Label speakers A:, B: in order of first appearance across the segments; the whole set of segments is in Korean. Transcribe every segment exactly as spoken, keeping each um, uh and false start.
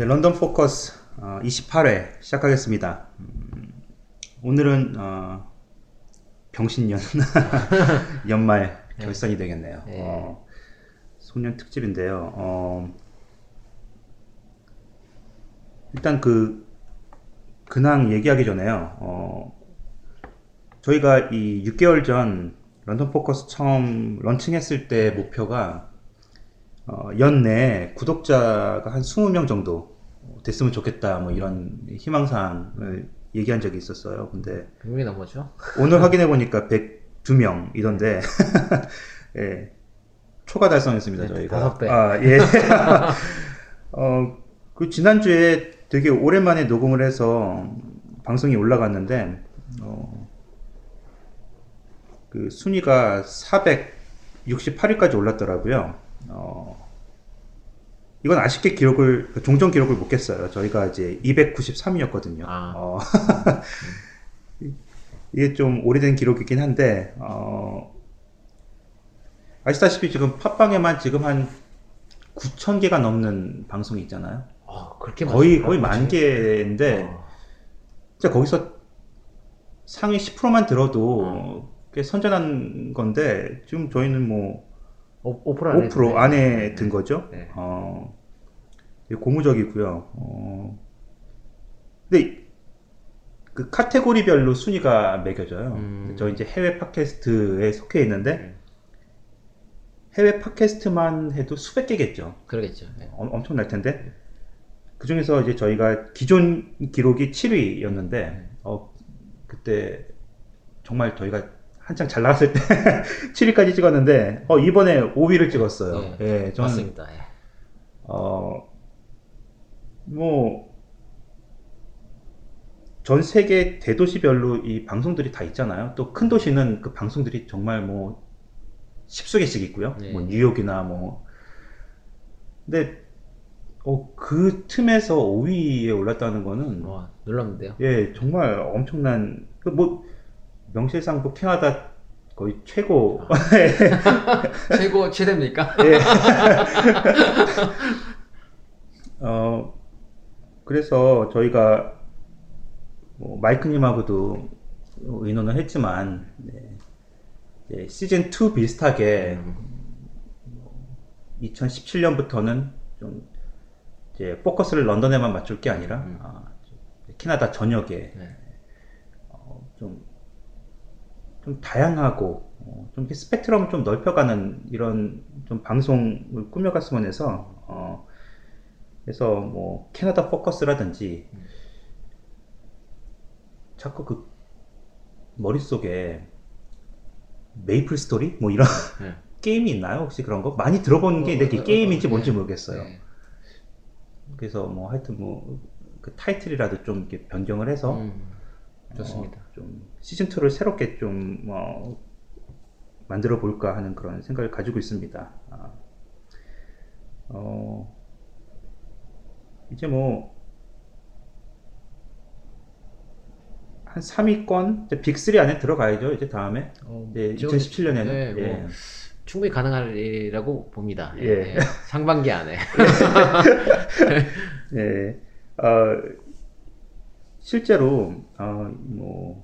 A: 네, 런던 포커스 어, 이십팔 회 시작하겠습니다. 음, 오늘은 어, 병신년 연말 결산이 되겠네요.
B: 네.
A: 어, 송년 특집인데요. 어, 일단 그 근황 얘기하기 전에요. 어, 저희가 이 육 개월 전 런던 포커스 처음 런칭했을 때 목표가 어, 연내에 구독자가 한 이십 명 정도 됐으면 좋겠다, 뭐 이런 희망사항을 얘기한 적이 있었어요. 근데
B: 백 명이 넘었죠?
A: 오늘 확인해 보니까 백이 명이던데 예, 초과 달성했습니다.
B: 네,
A: 저희가
B: 다섯 배.
A: 아, 예. 어, 그 지난주에 되게 오랜만에 녹음을 해서 방송이 올라갔는데 어, 그 순위가 사백육십팔 위까지 올랐더라고요. 어, 이건 아쉽게 기록을, 종전 기록을 못 깼어요. 저희가 이제 이백구십삼 위였거든요.
B: 아.
A: 어, 이게 좀 오래된 기록이긴 한데, 어, 아시다시피 지금 팟빵에만 지금 한 구천 개가 넘는 방송이 있잖아요.
B: 아, 그렇게
A: 거의,
B: 많습니까?
A: 거의 만 개인데,
B: 어.
A: 진짜 거기서 상위 십 퍼센트만 들어도 꽤 선전한 건데, 지금 저희는 뭐,
B: 오 퍼센트 안에,
A: 오 퍼센트 안에
B: 네.
A: 든 거죠.
B: 네.
A: 어, 되게 고무적이고요. 어, 근데 그 카테고리별로 순위가 매겨져요.
B: 음.
A: 저 이제 해외 팟캐스트에 속해 있는데
B: 네.
A: 해외 팟캐스트만 해도 수백 개겠죠.
B: 그러겠죠. 네.
A: 어, 엄청날 텐데 그 중에서 이제 저희가 기존 기록이 칠 위였는데 어, 그때 정말 저희가 한창 잘 나갔을 때 칠 위까지 찍었는데 어, 이번에 오 위를 찍었어요.
B: 네.
A: 예, 저는
B: 맞습니다. 예.
A: 어, 뭐, 전 세계 대도시별로 이 방송들이 다 있잖아요. 또 큰 도시는 그 방송들이 정말 뭐, 십수 개씩 있고요.
B: 네.
A: 뭐, 뉴욕이나 뭐. 근데, 어, 그 틈에서 오 위에 올랐다는 거는,
B: 와, 놀랍는데요.
A: 예, 정말 엄청난, 그 뭐, 명실상 뭐, 캐나다 거의 최고.
B: 최고, 최대입니까?
A: 예. 어, 그래서 저희가 뭐 마이크님하고도 의논을 했지만 네, 네, 시즌 투 비슷하게 이천십칠 년부터는 좀 이제 포커스를 런던에만 맞출 게 아니라
B: 음.
A: 아, 캐나다 전역에
B: 네.
A: 어, 좀, 좀 다양하고 어, 좀 이렇게 스펙트럼을 좀 넓혀가는 이런 좀 방송을 꾸며갔으면 해서 어, 그래서 뭐 캐나다 포커스라든지
B: 음.
A: 자꾸 그 머릿속에 메이플 스토리 뭐 이런
B: 네.
A: 게임이 있나요? 혹시 그런 거? 많이 들어본 게
B: 어,
A: 내게
B: 어, 어,
A: 게임인지
B: 어,
A: 뭔지
B: 네.
A: 모르겠어요.
B: 네.
A: 그래서 뭐 하여튼 뭐 그 타이틀이라도 좀 이렇게 변경을 해서
B: 음, 좋습니다.
A: 어, 좀 시즌 투를 새롭게 좀 어, 만들어 볼까 하는 그런 생각을 가지고 있습니다. 아, 어, 이제 뭐 한 삼 위권 빅삼 안에 들어가야죠. 이제 다음에
B: 어,
A: 이제
B: 저-
A: 이천십칠 년에는
B: 네, 뭐,
A: 예.
B: 충분히 가능할 일이라고 봅니다. 예.
A: 예.
B: 예. 상반기 안에.
A: 예. 어, 실제로 어, 뭐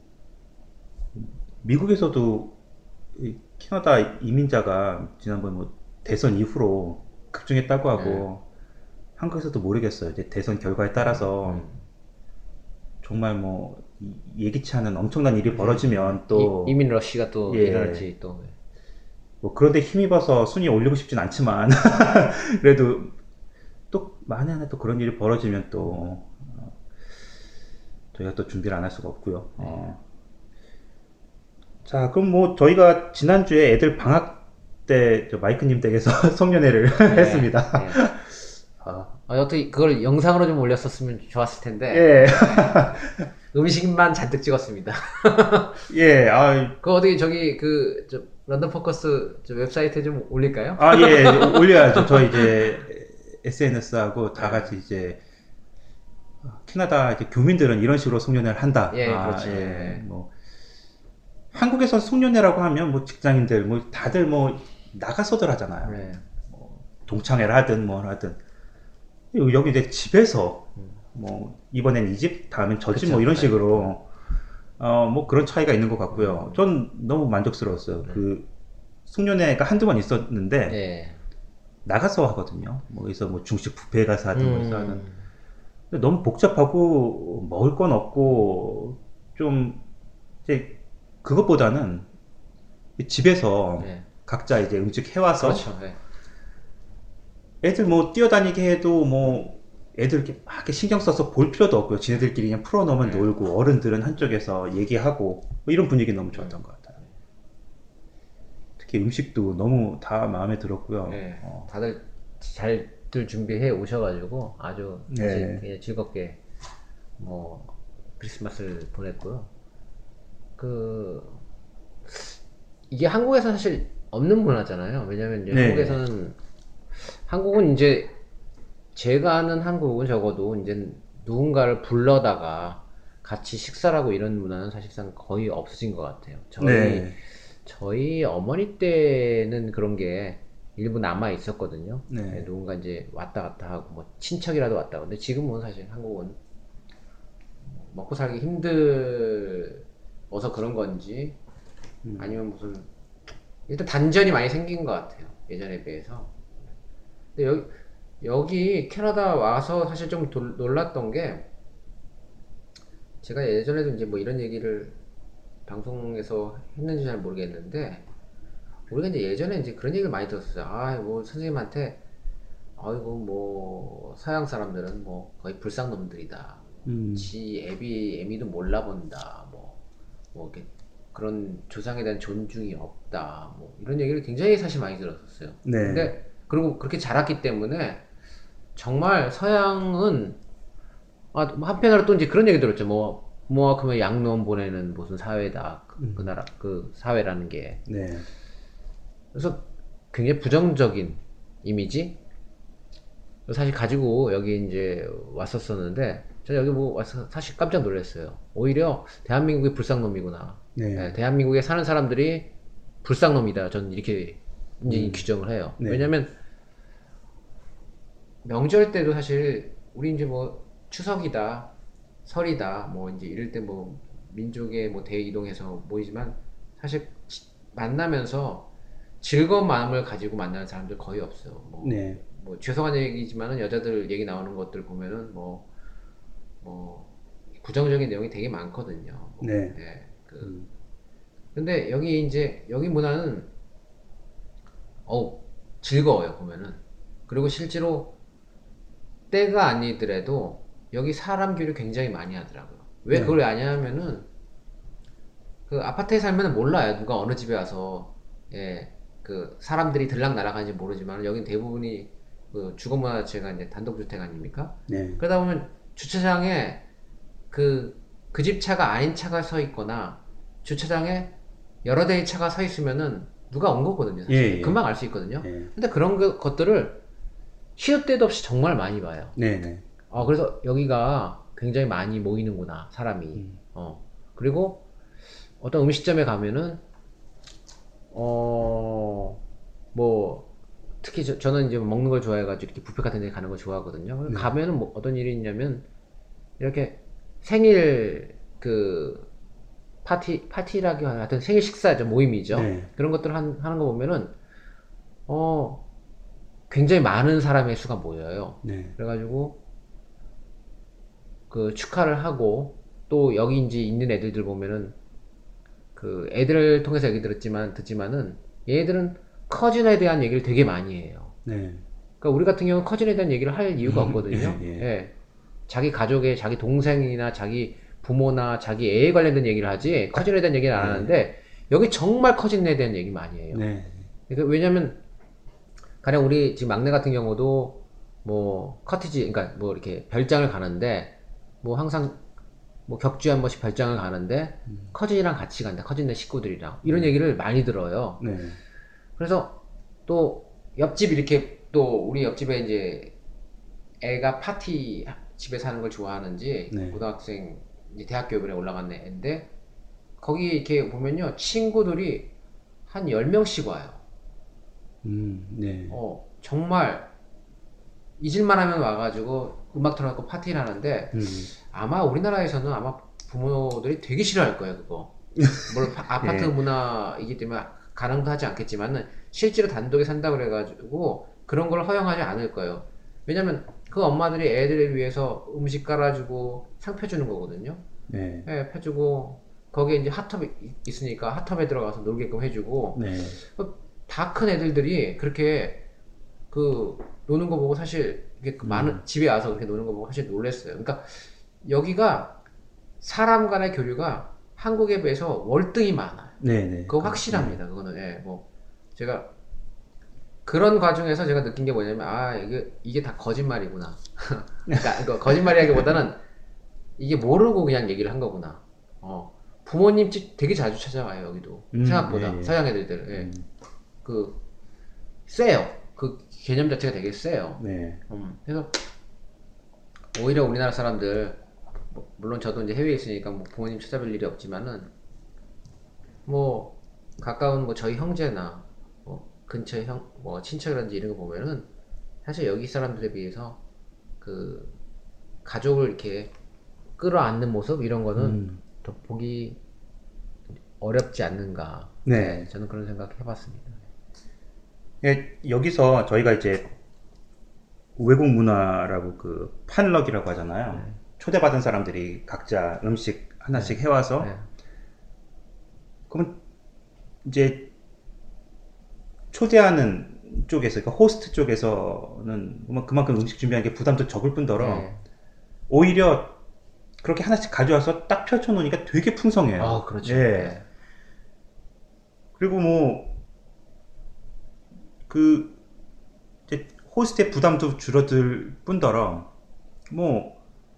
A: 미국에서도 이 캐나다 이민자가 지난번 뭐 대선 이후로 급증했다고 하고 한국에서도 모르겠어요. 이제 대선 결과에 따라서
B: 음.
A: 정말 뭐 이- 예기치 않은 엄청난 일이 벌어지면 또
B: 이, 이민 러시가 또
A: 예.
B: 일어날지 또.
A: 뭐 그런데 힘입어서 순위 올리고 싶진 않지만 그래도 또 만에 하나 또 그런 일이 벌어지면 또 어, 저희가 또 준비를 안 할 수가 없고요. 어. 자, 그럼 뭐 저희가 지난주에 애들 방학 때 저 마이크님 댁에서 송년회를
B: 네.
A: 했습니다.
B: 네.
A: 아,
B: 아, 어떻게 그걸 영상으로 좀 올렸었으면 좋았을 텐데
A: 예,
B: 음식만 잔뜩 찍었습니다.
A: 예, 아,
B: 그 어디 저기 그 저 런던 포커스 저 웹사이트에 좀 올릴까요?
A: 아, 예, 올려야죠. 저 이제 에스엔에스하고 다 같이 이제 캐나다 이제 교민들은 이런 식으로 송년회를 한다.
B: 예,
A: 아,
B: 그렇죠.
A: 예,
B: 예.
A: 뭐 한국에서 송년회라고 하면 뭐 직장인들 뭐 다들 뭐 나가서들 하잖아요.
B: 네.
A: 동창회를 하든 뭘 하든 여기 이제 집에서
B: 음.
A: 뭐 이번엔 이 집, 다음엔 저 집
B: 그쵸.
A: 뭐 이런
B: 네.
A: 식으로 어 뭐 그런 차이가 있는 것 같고요. 전 너무 만족스러웠어요.
B: 네.
A: 그 숙련회가 한두 번 있었는데
B: 네.
A: 나가서 하거든요. 뭐 그래서 뭐 중식 뷔페 가서 하든 뭐 해서 하든.
B: 음.
A: 근데 너무 복잡하고 먹을 건 없고 좀 이제 그것보다는 집에서
B: 네.
A: 각자 이제 음식 해와서
B: 그렇죠. 네.
A: 애들 뭐 뛰어다니게 해도 뭐 애들 이렇게 막 이렇게 신경 써서 볼 필요도 없고요. 지네들끼리 그냥 풀어놓으면
B: 네.
A: 놀고 어른들은 한쪽에서 얘기하고 뭐 이런 분위기 너무 좋았던 것 같아요. 특히 음식도 너무 다 마음에 들었고요.
B: 네.
A: 어,
B: 다들 잘들 준비해 오셔가지고 아주
A: 네.
B: 즐- 그냥 즐겁게 뭐 크리스마스를 보냈고요. 그 이게 한국에서 사실 없는 문화잖아요. 왜냐면 이제
A: 네.
B: 한국에서는 한국은 이제 제가 아는 한국은 적어도 이제 누군가를 불러다가 같이 식사를 하고 이런 문화는 사실상 거의 없어진 것 같아요. 저희
A: 네.
B: 저희 어머니 때는 그런 게 일부 남아 있었거든요.
A: 네.
B: 네, 누군가 이제 왔다 갔다 하고 뭐 친척이라도 왔다. 근데 지금은 사실 한국은 먹고 살기 힘들어서 그런 건지
A: 음.
B: 아니면 무슨 일단 단전이 많이 생긴 것 같아요. 예전에 비해서. 근데 여기 여기 캐나다 와서 사실 좀 돌- 놀랐던 게 제가 예전에도 이제 뭐 이런 얘기를 방송에서 했는지 잘 모르겠는데 우리가 이제 예전에 이제 그런 얘기를 많이 들었어요. 아, 뭐 선생님한테 아이고 뭐 서양 사람들은 뭐 거의 불쌍놈들이다.
A: 음.
B: 지 애비 애미도 몰라본다. 뭐, 뭐 이렇게 그런 조상에 대한 존중이 없다. 뭐 이런 얘기를 굉장히 사실 많이 들었었어요.
A: 네.
B: 근데 그리고 그렇게 자랐기 때문에 정말 서양은 아, 뭐 한편으로 또 이제 그런 얘기 들었죠. 뭐 뭐하면 양놈 보내는 무슨 사회다. 그, 그 나라 그 사회라는 게.
A: 네.
B: 그래서 굉장히 부정적인 이미지 사실 가지고 여기 이제 왔었었는데 저 여기 뭐 와서 사실 깜짝 놀랐어요. 오히려 대한민국이 불쌍놈이구나.
A: 네.
B: 예, 대한민국에 사는 사람들이 불쌍놈이다. 저는 이렇게 이제
A: 음.
B: 규정을 해요.
A: 네.
B: 왜냐면 명절 때도 사실 우리 이제 뭐 추석이다, 설이다, 뭐 이제 이럴 때 뭐 민족의 뭐 대이동해서 모이지만 사실 지- 만나면서 즐거운 마음을 가지고 만나는 사람들 거의 없어요. 뭐,
A: 네.
B: 뭐 죄송한 얘기지만은 여자들 얘기 나오는 것들 보면은 뭐, 뭐 부정적인 내용이 되게 많거든요. 뭐,
A: 네.
B: 예, 그
A: 음.
B: 근데 여기 이제 여기 문화는 어 즐거워요 보면은. 그리고 실제로 때가 아니더라도 여기 사람 교류 굉장히 많이 하더라고요. 왜
A: 네.
B: 그걸 아냐면은 그 아파트에 살면 몰라요. 누가 어느 집에 와서 예, 그 사람들이 들락날락하는지 모르지만 여긴 대부분이 그 주거문화재가 이제 단독주택 아닙니까?
A: 네.
B: 그러다 보면 주차장에 그 그 집 차가 아닌 차가 서 있거나 주차장에 여러 대의 차가 서 있으면은 누가 온 거거든요. 사실
A: 예, 예.
B: 금방 알 수 있거든요.
A: 예.
B: 근데 그런 거- 것들을 시도 때도 없이 정말 많이 봐요.
A: 네. 네.
B: 어, 그래서 여기가 굉장히 많이 모이는구나, 사람이.
A: 음.
B: 어, 그리고 어떤 음식점에 가면은, 어, 뭐, 특히 저, 저는 이제 먹는 걸 좋아해가지고 이렇게 뷔페 같은 데 가는 걸 좋아하거든요.
A: 네.
B: 가면은 뭐 어떤 일이 있냐면, 이렇게 생일 그, 파티, 파티라기 하나, 하여튼 생일 식사죠, 모임이죠.
A: 네.
B: 그런 것들을 한- 하는 거 보면은, 어, 굉장히 많은 사람의 수가 모여요.
A: 네.
B: 그래가지고, 그 축하를 하고 또 여기 이제 있는 애들들 보면은 그 애들을 통해서 얘기 들었지만 듣지만은 얘들은 커즌에 대한 얘기를 되게 많이 해요.
A: 네.
B: 그러니까 우리 같은 경우는 커즌에 대한 얘기를 할 이유가 없거든요.
A: 예, 예.
B: 예. 자기 가족의 자기 동생이나 자기 부모나 자기 애에 관련된 얘기를 하지 커즌에 대한 얘기는 안
A: 네.
B: 하는데 여기 정말 커즌에 대한 얘기 많이 해요.
A: 네.
B: 그러니까 왜냐면 가령 우리 지금 막내 같은 경우도 뭐 커티지 그러니까 뭐 이렇게 별장을 가는데 뭐 항상 뭐 격주에 한 번씩 별장을 가는데 커진이랑 같이 간다. 커진네 식구들이랑 이런 얘기를 많이 들어요.
A: 네.
B: 그래서 또 옆집 이렇게 또 우리 옆집에 이제 애가 파티 집에 사는 걸 좋아하는지
A: 네.
B: 고등학생 이제 대학교 이번에 올라간 애인데 거기 이렇게 보면요 친구들이 한 열 명씩 와요.
A: 음. 네.
B: 어 정말 잊을만 하면 와가지고 음악 틀어놓고 파티를 하는데
A: 음.
B: 아마 우리나라에서는 아마 부모들이 되게 싫어할 거예요, 그거. 물론 파- 아파트
A: 예.
B: 문화이기 때문에 가능도 하지 않겠지만은 실제로 단독에 산다 그래가지고 그런 걸 허용하지 않을 거예요. 왜냐면 그 엄마들이 애들을 위해서 음식 깔아주고 상 펴주는 거거든요.
A: 네.
B: 예, 펴주고 거기에 이제 핫tub이 있으니까 핫tub에 들어가서 놀게끔 해주고
A: 네.
B: 다 큰 애들들이 그렇게 그 노는 거 보고 사실 이게 그 많은
A: 음.
B: 집에 와서 그렇게 노는 거 보고 사실 놀랬어요. 그러니까 여기가 사람 간의 교류가 한국에 비해서 월등히 많아요.
A: 네네.
B: 그거 확실합니다. 그거는 예, 뭐 제가 그런 과정에서 제가 느낀 게 뭐냐면 아 이게 이게 다 거짓말이구나. 그러니까 이거 거짓말이라기보다는 이게 모르고 그냥 얘기를 한 거구나. 어 부모님 집 되게 자주 찾아와요 여기도
A: 음,
B: 생각보다
A: 예, 예.
B: 서양 애들들 예.
A: 음.
B: 그 세요. 그 개념 자체가 되게 세요.
A: 네.
B: 음, 그래서 오히려 우리나라 사람들 뭐, 물론 저도 이제 해외에 있으니까 뭐 부모님 찾아뵐 일이 없지만은 뭐 가까운 뭐 저희 형제나 뭐 근처 형 뭐 친척이라든지 이런 거 보면은 사실 여기 사람들에 비해서 그 가족을 이렇게 끌어안는 모습 이런 거는
A: 음.
B: 더 보기 어렵지 않는가.
A: 네.
B: 네, 저는 그런 생각 해봤습니다.
A: 예, 여기서 저희가 이제 외국 문화라고 그 판럭이라고 하잖아요.
B: 네.
A: 초대받은 사람들이 각자 음식 하나씩 해와서
B: 네.
A: 그러면 이제 초대하는 쪽에서, 그러니까 호스트 쪽에서는 뭐 그만큼 음식 준비하는 게 부담도 적을 뿐더러
B: 네.
A: 오히려 그렇게 하나씩 가져와서 딱 펼쳐놓으니까 되게 풍성해요.
B: 아, 그렇죠.
A: 예.
B: 네.
A: 그리고 뭐 그 이제 호스트의 부담도 줄어들 뿐더러 뭐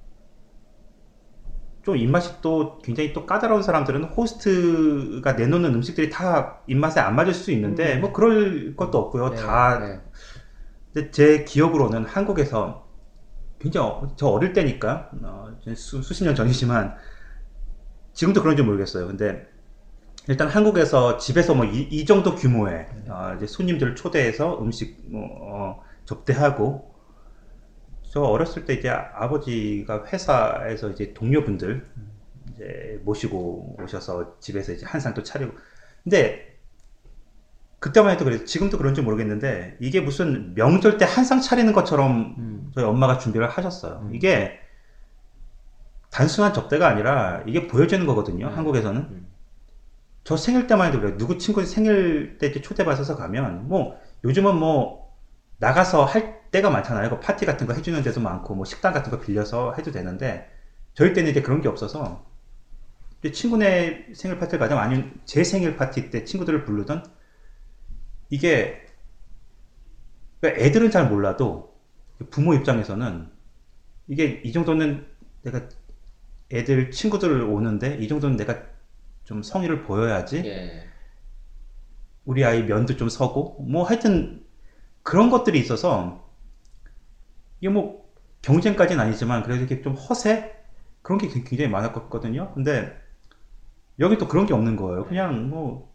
A: 좀 입맛이 또 굉장히 또 까다로운 사람들은 호스트가 내놓는 음식들이 다 입맛에 안 맞을 수 있는데
B: 음.
A: 뭐 그럴 것도 없고요.
B: 네,
A: 다
B: 네.
A: 근데 제 기억으로는 한국에서 굉장히 어- 저 어릴 때니까 어, 수, 수십 년 전이지만 지금도 그런지 모르겠어요. 근데 일단 한국에서 집에서 뭐 이 정도 규모의 어, 이제 손님들을 초대해서 음식 뭐, 어, 접대하고 저 어렸을 때 이제 아버지가 회사에서 이제 동료분들 이제 모시고 오셔서 집에서 이제 한상 또 차리고 근데 그때만 해도 그래요. 지금도 그런지 모르겠는데 이게 무슨 명절 때 한상 차리는 것처럼
B: 음.
A: 저희 엄마가 준비를 하셨어요.
B: 음.
A: 이게 단순한 접대가 아니라 이게 보여지는 거거든요.
B: 네.
A: 한국에서는.
B: 음.
A: 저 생일 때만 해도 그래요. 누구 친구 생일 때 이렇게 초대받아서 가면 뭐 요즘은 뭐 나가서 할 때가 많잖아요. 그 파티 같은 거 해주는 데도 많고 뭐 식당 같은 거 빌려서 해도 되는데 저희 때는 이제 그런 게 없어서 이제 친구네 생일 파티를 가자면 아니면 제 생일 파티 때 친구들을 부르던 이게 그러니까 애들은 잘 몰라도 부모 입장에서는 이게 이 정도는 내가 애들 친구들 오는데 이 정도는 내가 좀 성의를 보여야지
B: 예.
A: 우리 아이 면도 좀 서고 뭐 하여튼 그런 것들이 있어서 이게 뭐 경쟁까지는 아니지만 그래도 이렇게 좀 허세 그런 게 굉장히 많았거든요. 근데 여기 또 그런 게 없는 거예요. 그냥 뭐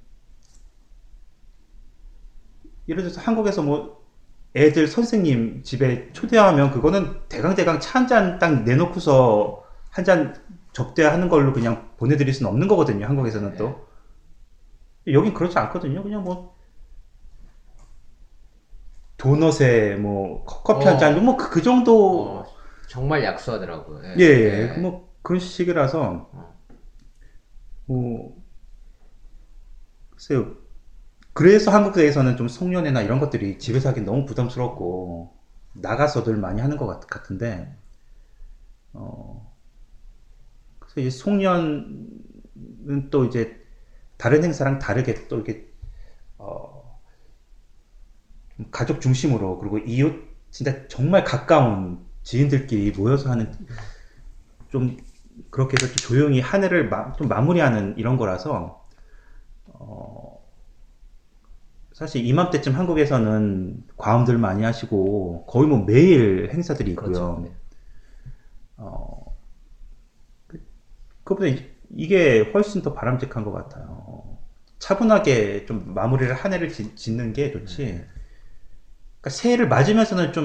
A: 예를 들어서 한국에서 뭐 애들 선생님 집에 초대하면 그거는 대강대강 차 한 잔 딱 내놓고서 한 잔 접대하는 걸로 그냥 보내드릴 수는 없는 거거든요. 한국에서는 또. 여긴 그렇지 않거든요. 그냥 뭐 도넛에 뭐 커피 한
B: 어.
A: 잔, 뭐 그 정도.
B: 어, 정말 약소하더라고요. 예.
A: 예, 예.
B: 예.
A: 뭐 그런 식이라서
B: 어.
A: 뭐 글쎄요. 그래서 한국에서는 좀 송년회나 이런 것들이 집에서 하기 너무 부담스럽고 나가서들 많이 하는 것 같, 같은데 어 그래서 이 송년은 또 이제 다른 행사랑 다르게 또 이렇게 어 가족 중심으로 그리고 이웃 진짜 정말 가까운 지인들끼리 모여서 하는 좀 그렇게 해서 좀 조용히 한 해를 마, 좀 마무리하는 이런 거라서 어 사실 이맘때쯤 한국에서는 과음들 많이 하시고 거의 뭐 매일 행사들이 있고요.
B: 그렇죠. 네.
A: 어, 그- 그보다 이- 이게 훨씬 더 바람직한 것 같아요. 차분하게 좀 마무리를 한 해를 지- 짓는 게 좋지. 그러니까 새해를 맞으면서는 좀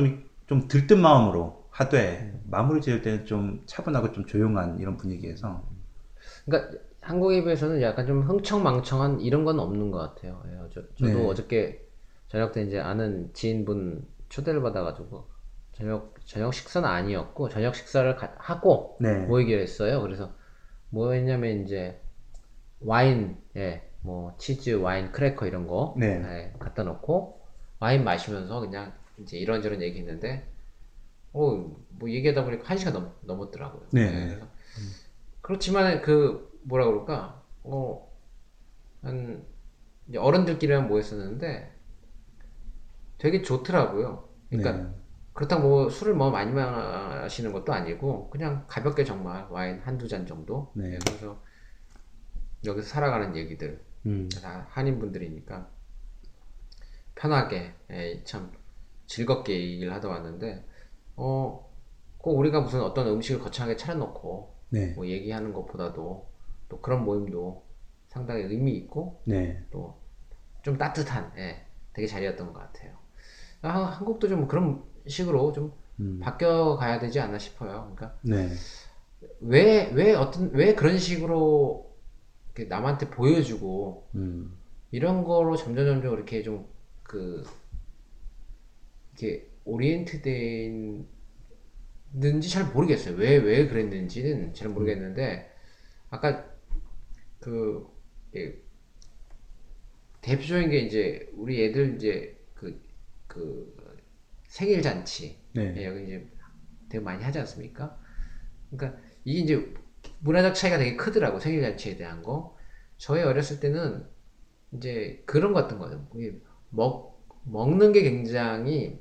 A: 좀 들뜬 마음으로 하되 마무리 지을 때는 좀 차분하고 좀 조용한 이런 분위기에서.
B: 그러니까 한국에 비해서는 약간 좀 흥청망청한 이런 건 없는 것 같아요. 예, 저, 저도
A: 네.
B: 어저께 저녁 때 이제 아는 지인분 초대를 받아가지고 저녁 저녁 식사는 아니었고 저녁 식사를 가- 하고
A: 네.
B: 모이기로 했어요. 그래서 뭐 했냐면 이제 와인, 예, 뭐 치즈, 와인, 크래커 이런 거
A: 네.
B: 예, 갖다 놓고 와인 마시면서 그냥 이제 이런저런 얘기했는데, 어, 뭐 얘기하다 보니까 한 시간 넘, 넘었더라고요.
A: 네.
B: 예, 그래서 그렇지만 그 뭐라 그럴까, 어, 한 이제 어른들끼리만 모였었는데 되게 좋더라고요. 그러니까
A: 네.
B: 그렇다고 뭐 술을 뭐 많이 마시는 것도 아니고 그냥 가볍게 정말 와인 한두 잔 정도.
A: 네.
B: 예, 그래서 여기서 살아가는 얘기들
A: 음.
B: 다 한인분들이니까 편하게, 예, 참 즐겁게 얘기를 하다 왔는데, 어, 꼭 우리가 무슨 어떤 음식을 거창하게 차려놓고
A: 네.
B: 뭐 얘기하는 것보다도 또 그런 모임도 상당히 의미 있고
A: 네.
B: 또 좀 따뜻한, 예, 되게 자리였던 것 같아요. 아, 한국도 좀 그런 식으로 좀
A: 음.
B: 바뀌어 가야 되지 않나 싶어요. 그러니까
A: 네.
B: 왜, 왜 어떤, 왜 그런 식으로 이렇게 남한테 보여주고
A: 음.
B: 이런 거로 점점 점점 이렇게 좀 그 이렇게 오리엔트 돼 있는지 잘 모르겠어요. 왜, 왜 그랬는지는 잘 모르겠는데, 아까 그 예, 대표적인 게 이제 우리 애들 이제 그, 그 생일 잔치,
A: 네.
B: 예, 여기 이제 되게 많이 하지 않습니까? 그러니까 이게 이제 문화적 차이가 되게 크더라고, 생일 잔치에 대한 거. 저희 어렸을 때는 이제 그런 거 같은 거예요. 이게 먹 먹는 게 굉장히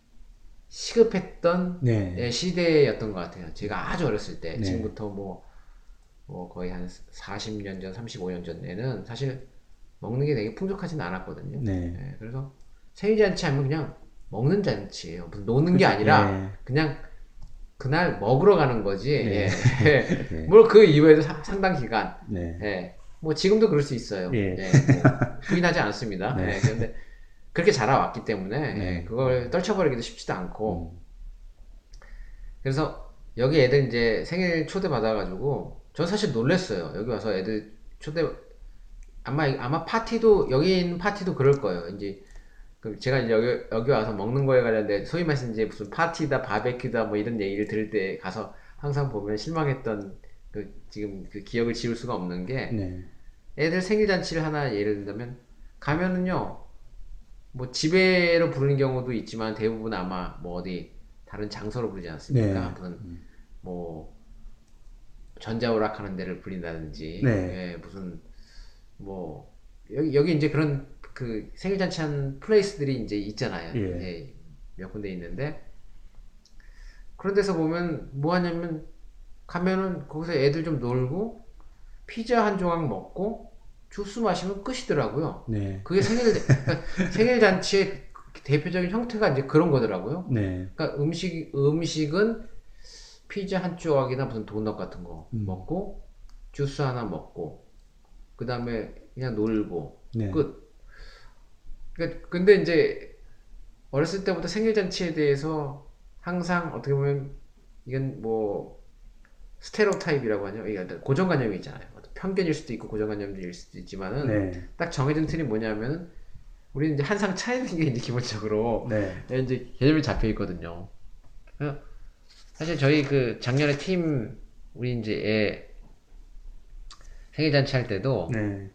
B: 시급했던,
A: 네.
B: 예, 시대였던 것 같아요. 제가 아주 어렸을 때,
A: 네.
B: 지금부터 뭐, 뭐 거의 한 사십 년 전, 삼십오 년 전에는 사실 먹는 게 되게 풍족하지는 않았거든요.
A: 네.
B: 예, 그래서 생일 잔치 하면 그냥 먹는 잔치예요. 무슨 노는 게
A: 그죠.
B: 아니라
A: 네.
B: 그냥 그날 먹으러 가는 거지.
A: 네.
B: 예.
A: 네.
B: 뭘 그 이후에도 사- 상당 기간.
A: 네.
B: 예. 뭐 지금도 그럴 수 있어요.
A: 예.
B: 예, 뭐 부인하지 않습니다.
A: 네.
B: 예, 그런데 그렇게 자라왔기 때문에,
A: 네.
B: 예, 그걸 떨쳐버리기도 쉽지도 않고.
A: 음.
B: 그래서 여기 애들 이제 생일 초대 받아가지고 전 사실 놀랬어요. 여기 와서 애들 초대, 아마 아마 파티도, 여기 있는 파티도 그럴 거예요. 이제 그 제가 이제 여기 여기 와서 먹는 거에 관련된 소위 말해서 이제 무슨 파티다 바베큐다 뭐 이런 얘기를 들을 때 가서 항상 보면 실망했던 그 지금 그 기억을 지울 수가 없는 게,
A: 네.
B: 애들 생일 잔치를 하나 예를 들면 가면은요, 뭐 집에로 부르는 경우도 있지만 대부분 아마 뭐 어디 다른 장소로 부르지 않습니까?
A: 네.
B: 무슨 뭐 전자오락하는 데를 불린다든지,
A: 네.
B: 예, 무슨 뭐 여기 여기 이제 그런 그 생일 잔치한 플레이스들이 이제 있잖아요.
A: 예.
B: 예, 몇 군데 있는데 그런 데서 보면 뭐 하냐면 가면은 거기서 애들 좀 놀고 피자 한 조각 먹고 주스 마시면 끝이더라고요.
A: 네.
B: 그게 생일 그러니까 생일 잔치의 대표적인 형태가 이제 그런 거더라고요.
A: 네.
B: 그러니까 음식 음식은 피자 한 조각이나 무슨 도넛 같은 거
A: 음.
B: 먹고 주스 하나 먹고 그 다음에 그냥 놀고
A: 네.
B: 끝. 그러니까 근데 이제 어렸을 때부터 생일 잔치에 대해서 항상 어떻게 보면 이건 뭐 스테레오타입이라고 하죠. 이게 고정관념이 있잖아요. 편견일 수도 있고 고정관념일 수도 있지만은
A: 네.
B: 딱 정해진 틀이 뭐냐면은 우리는 이제 한 상 차이는 게 이제 기본적으로
A: 네.
B: 이제 개념이 잡혀 있거든요. 그래서 사실 저희 그 작년에 팀 우리 이제 애 생일 잔치 할 때도
A: 네.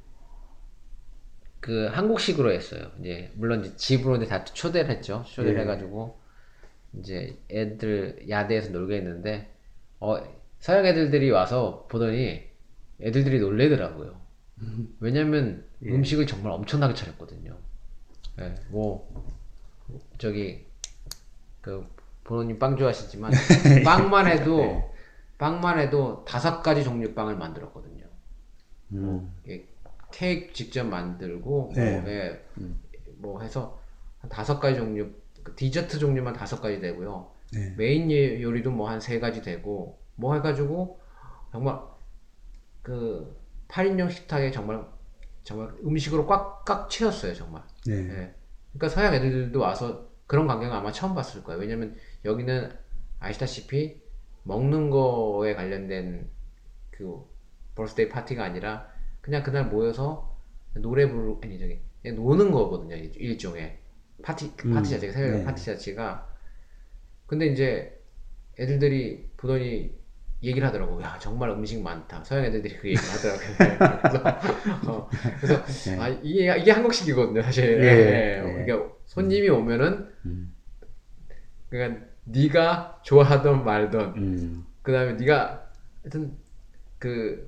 B: 그 한국식으로 했어요. 이제 물론 이제 집으로 이제 다 초대를 했죠. 초대를
A: 예.
B: 해가지고 이제 애들 야대에서 놀게 했는데 어 서양 애들들이 와서 보더니 애들들이 놀래더라고요. 왜냐면
A: 예.
B: 음식을 정말 엄청나게 차렸거든요. 예, 뭐 저기 그 보노님 빵 좋아하시지만 빵만 해도 빵만 해도 다섯 가지 종류 빵을 만들었거든요.
A: 음.
B: 예, 케이크 직접 만들고
A: 네.
B: 뭐, 예, 뭐 해서 한 다섯 가지 종류, 그 디저트 종류만 다섯 가지 되고요.
A: 네.
B: 메인 예- 요리도 뭐 한 세 가지 되고 뭐 해가지고 정말 그 팔 인용 식탁에 정말 정말 음식으로 꽉꽉 채웠어요 정말.
A: 네.
B: 예. 그러니까 서양 애들도 와서 그런 광경은 아마 처음 봤을 거예요. 왜냐면 여기는 아시다시피 먹는 거에 관련된 그 버스데이 파티가 아니라 그냥 그날 모여서 노래 부르 아니 저기 그냥 노는 거거든요. 일종의 파티 그 파티
A: 음,
B: 자체가 생일
A: 네.
B: 파티 자체가. 근데 이제 애들들이 보더니 얘기를 하더라고. 야 정말 음식 많다. 서양 애들들이 그 얘기를 하더라고요. 그래서, 어, 그래서
A: 네.
B: 아 이게 이게 한국식이거든요 사실.
A: 예,
B: 예,
A: 예.
B: 그러니까 손님이 오면은
A: 음,
B: 그러니까 네가 좋아하던 말던
A: 음,
B: 그다음에 네가 하여튼 그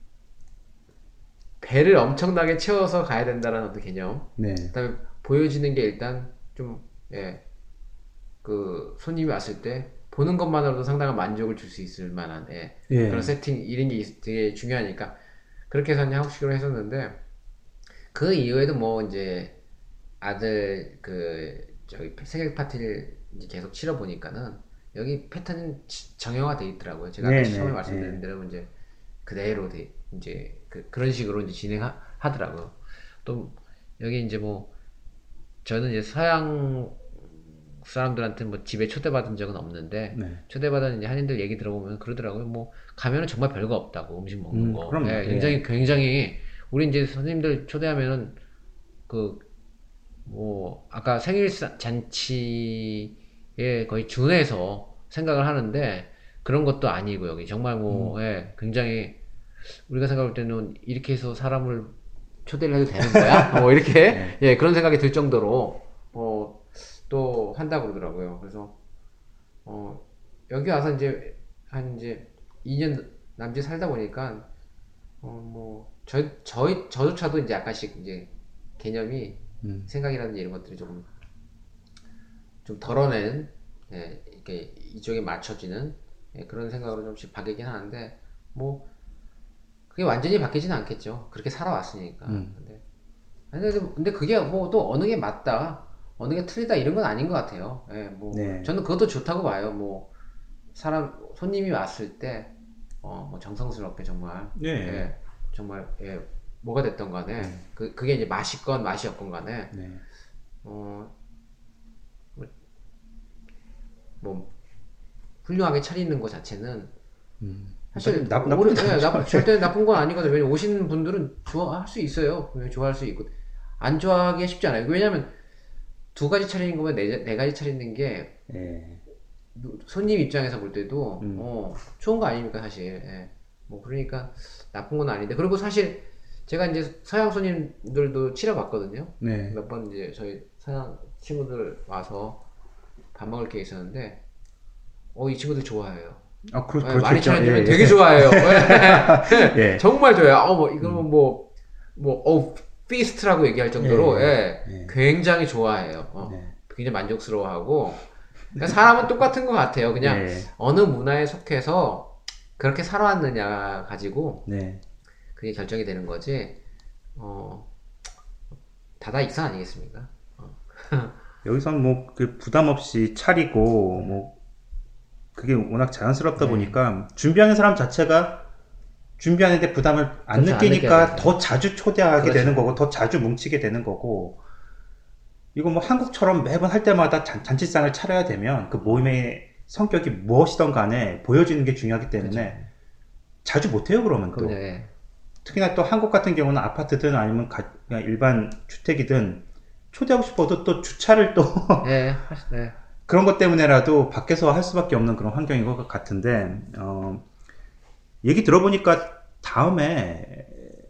B: 배를 엄청나게 채워서 가야 된다는 어떤 개념.
A: 네.
B: 그다음에 보여지는 게 일단 좀 예, 그 손님이 왔을 때 보는 것만으로도 상당한 만족을 줄 수 있을 만한 예,
A: 예.
B: 그런 세팅 이런 게 있- 되게 중요하니까 그렇게 해서 이제 한국식으로 했었는데 그 이후에도 뭐 이제 아들 그 저기 생일 파티를 이제 계속 치러 보니까는 여기 패턴이 지- 정형화돼 있더라고요. 제가 아까
A: 네,
B: 처음에
A: 네,
B: 말씀드린
A: 네.
B: 대로 이제 그대로 돼 이제 그, 그런 식으로 이제 진행하더라고요. 또 여기 이제 뭐 저는 이제 서양 사람들한테 뭐 집에 초대받은 적은 없는데
A: 네.
B: 초대받은 이제 한인들 얘기 들어보면 그러더라고요. 뭐 가면은 정말 별거 없다고 음식 먹는
A: 음,
B: 거.
A: 그럼요.
B: 예,
A: 예.
B: 굉장히 굉장히 우리 이제 선생님들 초대하면은 그 뭐 아까 생일 사- 잔치에 거의 준해서 생각을 하는데 그런 것도 아니고 여기 정말 뭐
A: 음,
B: 예, 굉장히 우리가 생각할 때는 이렇게 해서 사람을 초대를 해도 되는 거야? 뭐 이렇게
A: 네.
B: 예, 그런 생각이 들 정도로 어, 또 한다고 그러더라고요. 그래서 어, 여기 와서 이제 한 이제 이 년 남짓 살다 보니까 어, 뭐 저, 저희 저조차도 이제 약간씩 이제 개념이
A: 음,
B: 생각이라든지 이런 것들이 조금 좀 덜어낸 예, 이렇게 이쪽에 맞춰지는 예, 그런 생각으로 좀씩 바뀌긴 하는데 뭐 그게 완전히 바뀌지는 않겠죠. 그렇게 살아왔으니까.
A: 음,
B: 근데 근데, 근데 그게 뭐 또 어느 게 맞다, 어느 게 틀리다 이런 건 아닌 것 같아요. 예, 뭐
A: 네.
B: 저는 그것도 좋다고 봐요. 뭐 사람 손님이 왔을 때 어, 뭐 정성스럽게 정말
A: 네.
B: 예, 정말 예, 뭐가 됐던 간에 그 그게 이제 맛있건 맛이 없건 간에
A: 네.
B: 어, 뭐 훌륭하게 차리는 것 자체는
A: 음.
B: 사실
A: 나,
B: 오래
A: 나쁘지
B: 예, 나,
A: 않죠.
B: 절대 나쁜 건 아니거든요. 왜냐면 오시는 분들은 좋아할 수 있어요. 분명히 좋아할 수 있고 안 좋아하기 쉽지 않아요. 왜냐면 두 가지 차리는 거면 네, 네 가지 차리는 게
A: 예.
B: 손님 입장에서 볼 때도
A: 음,
B: 어, 좋은 거 아닙니까 사실. 예. 뭐 그러니까 나쁜 건 아닌데 그리고 사실 제가 이제 서양 손님들도 치러봤거든요.
A: 네.
B: 몇 번 이제 저희 서양 친구들 와서 밥 먹을 게 있었는데 어, 이 친구들 좋아해요.
A: 아, 그렇,
B: 예, 많이
A: 그렇겠죠.
B: 차려주면
A: 예,
B: 되게 좋아해요. 예.
A: 예.
B: 정말 좋아해요. 어, 뭐, 이거는 뭐, 뭐, 어, 피스트라고 얘기할 정도로,
A: 예,
B: 예,
A: 예.
B: 굉장히 좋아해요. 어,
A: 네.
B: 굉장히 만족스러워하고. 그러니까 사람은 똑같은 것 같아요. 그냥
A: 네.
B: 어느 문화에 속해서 그렇게 살아왔느냐 가지고
A: 네.
B: 그게 결정이 되는 거지, 어, 다다익산 아니겠습니까?
A: 여기서는 뭐, 그 부담 없이 차리고, 뭐, 그게 워낙 자연스럽다
B: 네.
A: 보니까, 준비하는 사람 자체가 준비하는데 부담을 안
B: 그렇죠. 안
A: 느끼니까
B: 느껴야
A: 더 자주 초대하게
B: 그렇죠.
A: 되는 거고, 더 자주 뭉치게 되는 거고, 이거 뭐 한국처럼 매번 할 때마다 잔, 잔치상을 차려야 되면, 그 모임의 성격이 무엇이든 간에 보여지는 게 중요하기 때문에, 자주 못해요, 그러면 또.
B: 그럼요, 예.
A: 특히나 또 한국 같은 경우는 아파트든 아니면 가- 그냥 일반 주택이든 초대하고 싶어도 또 주차를 또
B: 예, 하시- 네.
A: 그런 것 때문에라도 밖에서 할 수밖에 없는 그런 환경인 것 같은데, 어, 얘기 들어보니까 다음에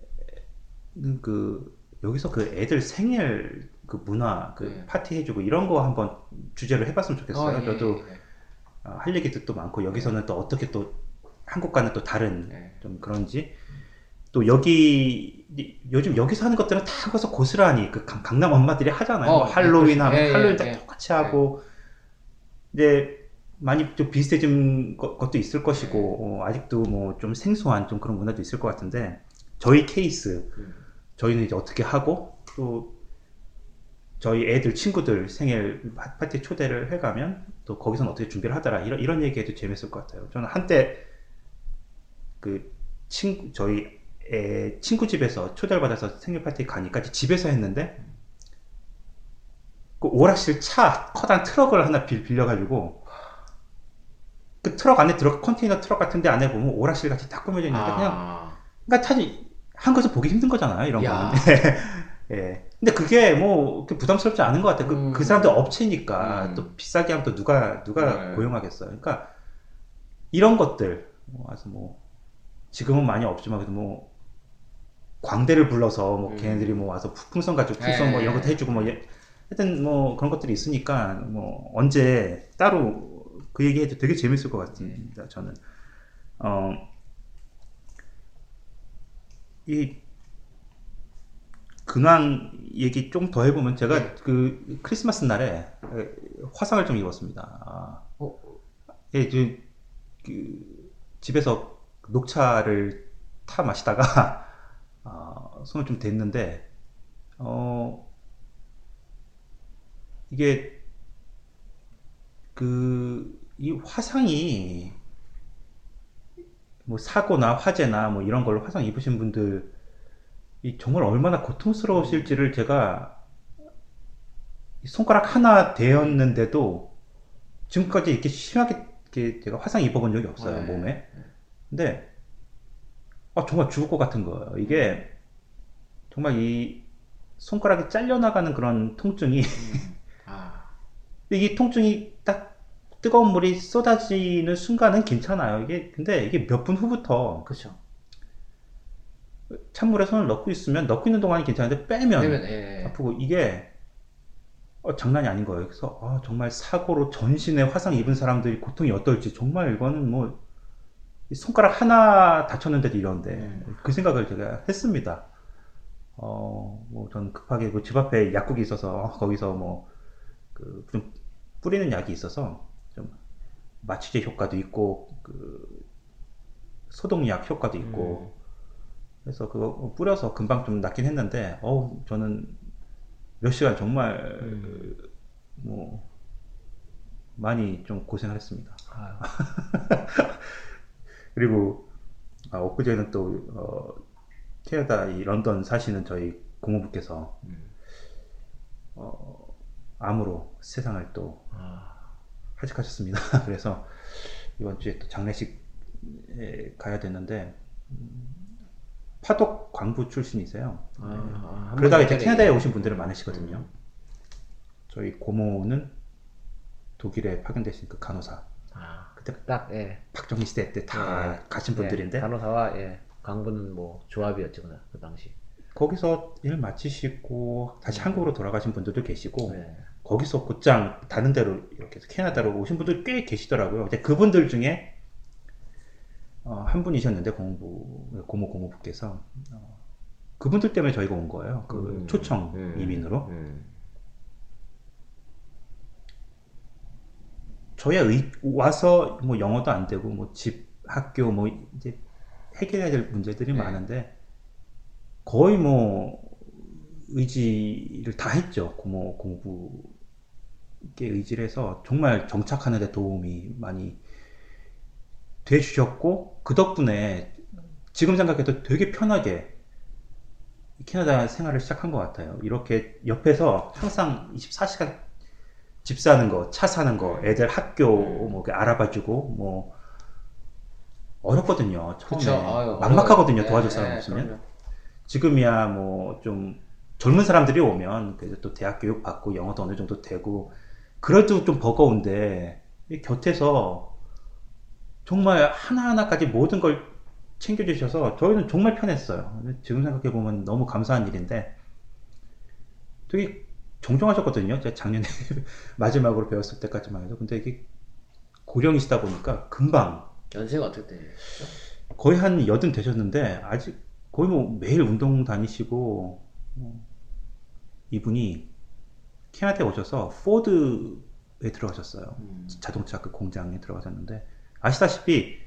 A: 그 여기서 그 애들 생일 그 문화 그
B: 네.
A: 파티 해주고 이런 거 한번 주제로 해봤으면 좋겠어요.
B: 어, 예,
A: 저도
B: 예, 예.
A: 어, 할 얘기도 또 많고 여기서는 또 어떻게 또 한국과는 또 다른
B: 네.
A: 좀 그런지 또 여기 요즘 여기서 하는 것들은 다 가서 고스란히 그 강- 강남 엄마들이 하잖아요.
B: 어,
A: 뭐 할로윈 하면
B: 예, 예,
A: 할로윈 다
B: 예.
A: 똑같이 하고 이제 많이 좀 비슷해진 것- 것도 있을 것이고 어, 아직도 뭐 좀 생소한 좀 그런 문화도 있을 것 같은데 저희 케이스
B: 음.
A: 저희는 이제 어떻게 하고 또 저희 애들 친구들 생일 파- 파티 초대를 해가면 또 거기서는 어떻게 준비를 하더라 이런 이런 얘기해도 재밌을 것 같아요. 저는 한때 그 친 저희 애 친구 집에서 초대를 받아서 생일 파티 가니까 집에서 했는데 그 오락실 차 커다란 트럭을 하나 빌, 빌려가지고 그 트럭 안에 들어 컨테이너 트럭 같은데 안에 보면 오락실 같이 다 꾸며져 있는데 그냥
B: 아,
A: 그러니까 사실 한국에서 보기 힘든 거잖아요 이런 거는.
B: 야,
A: 예. 근데 그게 뭐 그렇게 부담스럽지 않은 것 같아요. 그, 그
B: 음,
A: 사람들 업체니까 또
B: 음,
A: 비싸게 하면 또 누가 누가
B: 네,
A: 고용하겠어요. 그러니까 이런 것들 뭐 와서 뭐 지금은 많이 없지만 그래도 뭐 광대를 불러서 뭐 걔네들이
B: 음,
A: 뭐 와서 풍선 가지고 풍선 뭐 이런 것도
B: 예,
A: 해주고 뭐 예- 하여튼 뭐 그런 것들이 있으니까 뭐 언제 따로 그 얘기해도 되게 재밌을 것
B: 예,
A: 같습니다. 저는 어 이 근황 얘기 좀 더 해보면 제가
B: 예,
A: 그 크리스마스 날에 화상을 좀 입었습니다. 아,
B: 어,
A: 예, 이제 그 집에서 녹차를 타 마시다가 아, 손을 좀 댔는데 어 이게 그 이 화상이 뭐 사고나 화재나 뭐 이런 걸로 화상 입으신 분들 이 정말 얼마나
B: 음,
A: 고통스러우실지를 제가 손가락 하나 대었는데도 지금까지 이렇게 심하게 이렇게 제가 화상 입어본 적이 없어요
B: 예,
A: 몸에. 근데 아, 정말 죽을 것 같은 거예요.
B: 음,
A: 이게 정말 이 손가락이 잘려나가는 그런 통증이
B: 음, 아,
A: 이 통증이 딱 뜨거운 물이 쏟아지는 순간은 괜찮아요. 이게 근데 이게 몇 분 후부터
B: 그쵸.
A: 찬물에 손을 넣고 있으면 넣고 있는 동안이 괜찮은데 빼면
B: 그러면, 예,
A: 아프고 이게 어, 장난이 아닌 거예요. 그래서 아, 정말 사고로 전신에 화상 입은 사람들이 고통이 어떨지 정말 이거는 뭐 손가락 하나 다쳤는데도 이런데
B: 음,
A: 그 생각을 제가 했습니다. 어, 뭐 전 급하게 그 집 앞에 약국이 있어서 거기서 뭐 그 좀 뿌리는 약이 있어서 좀 마취제 효과도 있고 그 소독약 효과도
B: 음,
A: 있고 그래서 그거 뿌려서 금방 좀 낫긴 했는데 어우 저는 몇 시간 정말
B: 음,
A: 뭐 많이 좀 고생을 했습니다.
B: 아유,
A: 그리고 아, 엊그제는 또 어, 캐나다 이 런던 사시는 저희 고모부께서
B: 음,
A: 어, 암으로 세상을 또
B: 아,
A: 하직하셨습니다. 그래서 이번 주에 또 장례식에 가야 되는데 파독 광부 출신이세요.
B: 아,
A: 네.
B: 아, 한번
A: 그러다가 이제
B: 예전에
A: 캐나다에
B: 얘기했죠.
A: 오신 분들은
B: 음,
A: 많으시거든요.
B: 음,
A: 저희 고모는 독일에 파견되신 그 간호사.
B: 아,
A: 그때
B: 딱, 예,
A: 박정희 시대 때 다
B: 예,
A: 가신
B: 예,
A: 분들인데
B: 간호사와, 예, 강부는 뭐, 조합이었죠, 그, 그 당시.
A: 거기서 일 마치시고 다시
B: 음,
A: 한국으로 돌아가신 분들도 계시고
B: 예,
A: 거기서 곧장 다른 데로 이렇게 캐나다로 오신 분들 꽤 계시더라고요. 근데 그분들 중에 어, 한 분이셨는데 고모부 고모 고모부께서 어, 그분들 때문에 저희가 온 거예요. 그
B: 음,
A: 초청
B: 음,
A: 이민으로.
B: 음,
A: 저희가 의- 와서 뭐 영어도 안 되고 뭐 집, 학교 뭐 이제 해결해야 될 문제들이
B: 예,
A: 많은데 거의 뭐 의지를 다 했죠. 고모 고모부께 의지를 해서 정말 정착하는 데 도움이 많이 돼 주셨고 그 덕분에 지금 생각해도 되게 편하게 캐나다 생활을 시작한 것 같아요. 이렇게 옆에서 항상 이십사 시간 집 사는 거, 차 사는 거,
B: 음,
A: 애들 학교
B: 음.
A: 뭐 알아봐주고 뭐 어렵거든요.
B: 그쵸,
A: 처음에
B: 아유, 어려워요.
A: 막막하거든요. 도와줄 사람
B: 예, 예,
A: 없으면.
B: 그럼요.
A: 지금이야 뭐 좀 젊은 사람들이 오면 그래도 또 대학 교육 받고 영어도 어느 정도 되고 그래도 좀 버거운데 이 곁에서 정말 하나하나까지 모든 걸 챙겨주셔서 저희는 정말 편했어요. 지금 생각해 보면 너무 감사한 일인데 되게 정정하셨거든요. 제가 작년에 마지막으로 배웠을 때까지만 해도 근데 이게 고령이시다 보니까 금방
B: 연세가 어떻게 되시죠?
A: 거의 한 여든 되셨는데 아직 거의 뭐 매일 운동 다니시고 어, 이분이 캐나다에 오셔서 포드에 들어가셨어요.
B: 음,
A: 자동차 그 공장에 들어가셨는데 아시다시피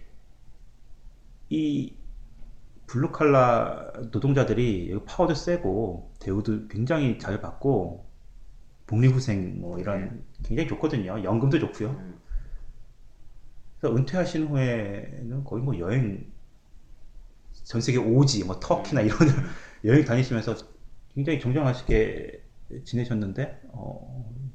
A: 이 블루칼라 노동자들이 파워도 세고 대우도 굉장히 잘 받고 복리후생 뭐
B: 예,
A: 이런 굉장히 좋거든요. 연금도 좋고요.
B: 음,
A: 그래서 은퇴하신 후에는 거의 뭐 여행 전 세계 오지 뭐 터키나
B: 음,
A: 이런
B: 음,
A: 여행 다니시면서 굉장히 정정하시게 지내셨는데 어,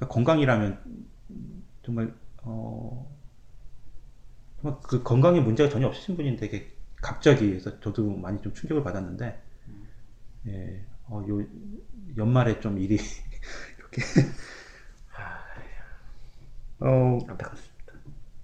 A: 건강이라면 정말 어 정말 그 건강에 문제가 전혀 없으신 분이 되게 갑자기 해서 저도 많이 좀 충격을 받았는데 예, 어, 요 연말에 좀 일이 이렇게 어,
B: 안타깝습니다.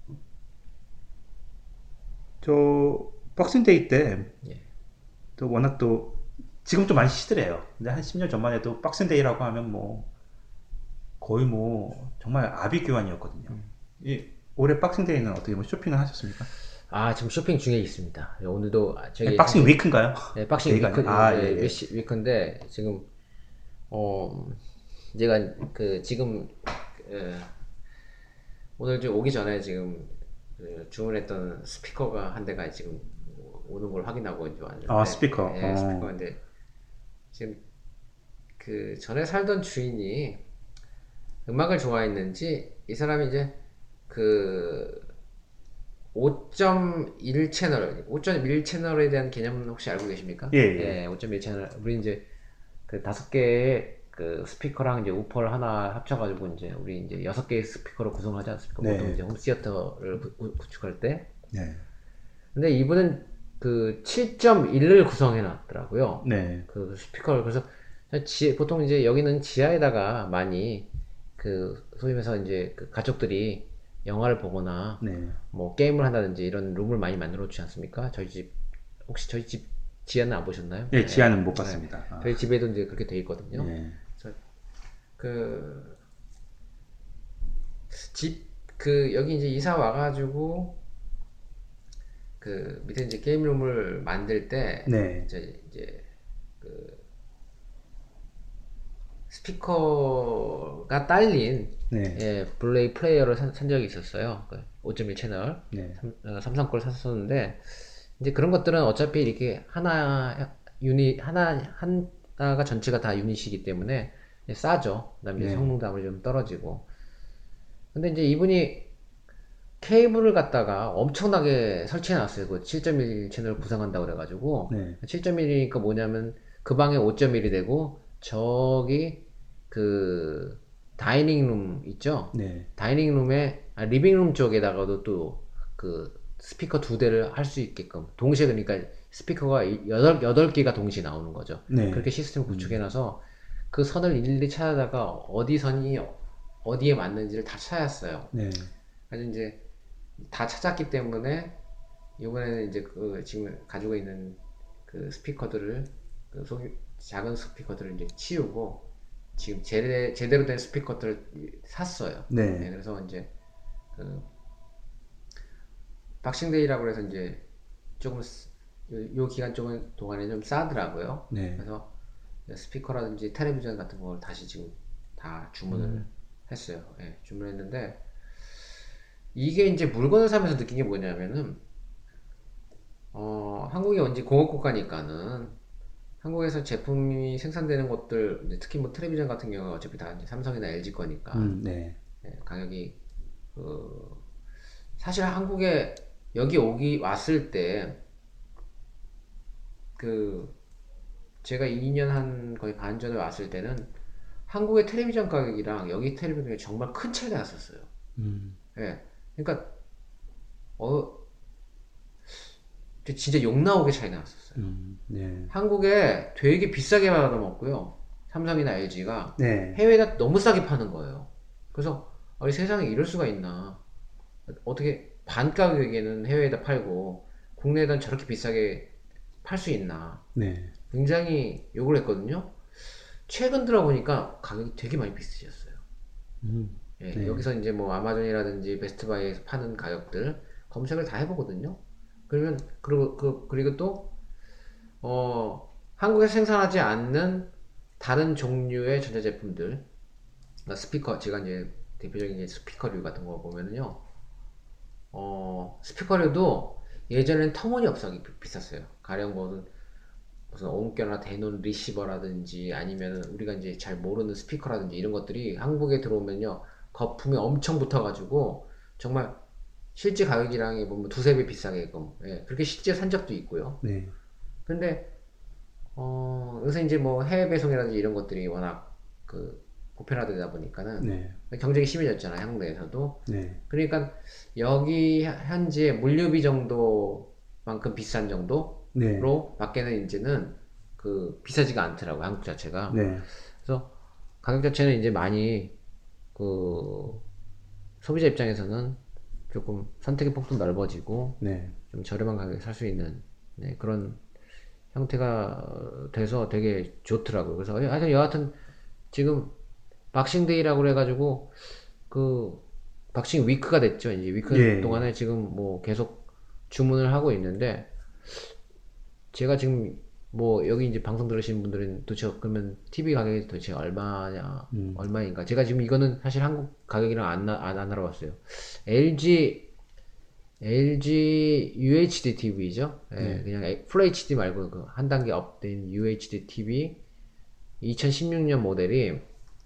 A: 저 박싱데이 때
B: 예.
A: 또 워낙 또 지금 좀 많이 쉬더래요. 근데 한 십 년 전만 해도 박싱데이라고 하면 뭐 거의 뭐 정말 아비규환이었거든요. 이 올해 박싱데이는 어떻게 뭐 쇼핑을 하셨습니까?
B: 아, 지금 쇼핑 중에 있습니다. 예, 오늘도 아, 저기
A: 네, 박싱
B: 사실
A: 위크인가요?
B: 예, 박싱
A: 데이가
B: 위크
A: 아니- 아,
B: 예,
A: 예, 예.
B: 위시- 위크인데 지금 어 제가 그 지금 예, 오늘 좀 오기 전에 지금 그 주문했던 스피커가 한 대가 지금 오는 걸 확인하고 이제 왔는데
A: 아, 스피커.
B: 예,
A: 어.
B: 스피커인데 지금 그 전에 살던 주인이 음악을 좋아했는지 이 사람이 이제 그 오 점 일 채널, 오 점 일 채널에 대한 개념은 혹시 알고 계십니까?
A: 예, 예.
B: 오 점 일 채널. 우리 이제 그 다섯 개의 그 스피커랑 이제 우퍼를 하나 합쳐가지고 이제 우리 이제 여섯 개의 스피커로 구성하지 않습니까?
A: 네.
B: 보통 이제 홈시어터를 구- 구- 구축할 때.
A: 네.
B: 근데 이분은 그 칠 점 일을 구성해 놨더라고요.
A: 네.
B: 그 스피커를. 그래서 지, 보통 이제 여기는 지하에다가 많이 그 소위 말해서 이제 그 가족들이 영화를 보거나
A: 네.
B: 뭐 게임을 한다든지 이런 룸을 많이 만들어 주지 않습니까? 저희 집 혹시 저희 집 지하는 안 보셨나요?
A: 예, 지하는 못
B: 네.
A: 봤습니다. 아.
B: 저희 집에도 이제 그렇게 돼 있거든요.
A: 네.
B: 그 집 그 여기 이제 이사 와가지고 그 밑에 이제 게임룸을 만들 때
A: 네.
B: 이제 이제 그 스피커가 딸린
A: 네.
B: 예, 블루레이 플레이어를 산, 산 적이 있었어요. 그 오 점 일 채널
A: 네.
B: 삼, 어, 삼성 걸 샀었는데 이제 그런 것들은 어차피 이렇게 하나 유닛 하나 하나가 전체가 다 유닛이기 때문에 싸죠. 그다음에
A: 네.
B: 성능도 아무리 좀 떨어지고. 근데 이제 이분이 케이블을 갖다가 엄청나게 설치해 놨어요. 그 칠 점 일 채널 구성한다고 그래가지고
A: 네.
B: 칠 점 일이니까 뭐냐면 그 방에 오 점 일이 되고 저기 그 다이닝룸 있죠?
A: 네.
B: 다이닝룸에 아, 리빙룸 쪽에다가도 또 그 스피커 두 대를 할 수 있게끔 동시에 그러니까 스피커가 여덟, 여덟 개가 동시에 나오는 거죠.
A: 네.
B: 그렇게 시스템 구축해놔서 그 선을 일일이 찾아다가 어디 선이 어디에 맞는지를 다 찾았어요.
A: 네.
B: 그래서 이제 다 찾았기 때문에 이번에는 이제 그 지금 가지고 있는 그 스피커들을 그 소규, 작은 스피커들을 이제 치우고 지금 제대, 제대로 된 스피커들을 샀어요.
A: 네.
B: 네, 그래서 이제 그 박싱데이라고 해서 이제 조금 쓰- 요, 요 기간 조금 동안에 좀 싸더라고요.
A: 네.
B: 그래서 스피커라든지 텔레비전 같은 걸 다시 지금 다 주문을
A: 음.
B: 했어요. 예, 주문했는데 이게 이제 물건을 사면서 느낀 게 뭐냐면은 어, 한국이 왠지 공업국가니까는 한국에서 제품이 생산되는 것들 이제 특히 뭐 텔레비전 같은 경우는 어차피 다 이제 삼성이나 엘지 거니까
A: 음, 네.
B: 예, 가격이 그 사실 한국에 여기 오기 왔을 때 그 제가 이 년 한 거의 반 전에 왔을 때는 한국의 텔레비전 가격이랑 여기 텔레비전 가격이 정말 큰 차이가 났었어요.
A: 음.
B: 예. 그러니까 어 진짜 욕 나오게 차이 났었어요.
A: 음. 네.
B: 한국에 되게 비싸게 받아먹고요. 삼성이나 엘지가
A: 네.
B: 해외에다 너무 싸게 파는 거예요. 그래서 아니 세상에 이럴 수가 있나? 어떻게 반 가격에는 해외에다 팔고 국내에다 저렇게 비싸게 팔 수 있나?
A: 네.
B: 굉장히 욕을 했거든요. 최근 들어보니까 가격이 되게 많이 비싸졌어요.
A: 음.
B: 예,
A: 네.
B: 여기서 이제 뭐 아마존이라든지 베스트바이에서 파는 가격들 검색을 다 해보거든요. 그러면 그리고 그 그리고 또 어, 한국에서 생산하지 않는 다른 종류의 전자제품들, 그러니까 스피커, 제가 이제 대표적인 이제 스피커류 같은 거 보면은요, 어, 스피커류도 예전에는 터무니없어 비쌌어요. 가령 무슨 무슨 온겨나 대논 리시버라든지 아니면 우리가 이제 잘 모르는 스피커라든지 이런 것들이 한국에 들어오면요, 거품이 엄청 붙어가지고 정말 실제 가격이랑 보면 두세 배 비싸게끔, 예, 그렇게 실제 산 적도 있고요.
A: 네.
B: 근데 어, 요새 이제 뭐 해외 배송이라든지 이런 것들이 워낙 그 보편화되다 보니까는
A: 네.
B: 경쟁이 심해졌잖아요, 한국 내에서도.
A: 네.
B: 그러니까 여기 현재 물류비 정도만큼 비싼 정도로
A: 네.
B: 밖에는 이제는 그 비싸지가 않더라고요, 한국 자체가.
A: 네.
B: 그래서 가격 자체는 이제 많이 그 소비자 입장에서는 조금 선택의 폭도 넓어지고
A: 네.
B: 좀 저렴한 가격에 살 수 있는 네, 그런 형태가 돼서 되게 좋더라고요. 그래서 하여튼 여하튼 지금 박싱데이라고 그래가지고 그 박싱 위크가 됐죠. 이제 위크
A: 예.
B: 동안에 지금 뭐 계속 주문을 하고 있는데 제가 지금 뭐 여기 이제 방송 들으시는 분들은 도대체 그러면 티비 가격이 도대체 얼마냐
A: 음.
B: 얼마인가 제가 지금 이거는 사실 한국 가격이랑 안, 안, 안 알아봤어요. 엘지 엘지 유에이치디 티비죠. 예,
A: 네.
B: 그냥 풀에이치디 말고 그 한 단계 업된 유에이치디 티비 이천십육 년 모델이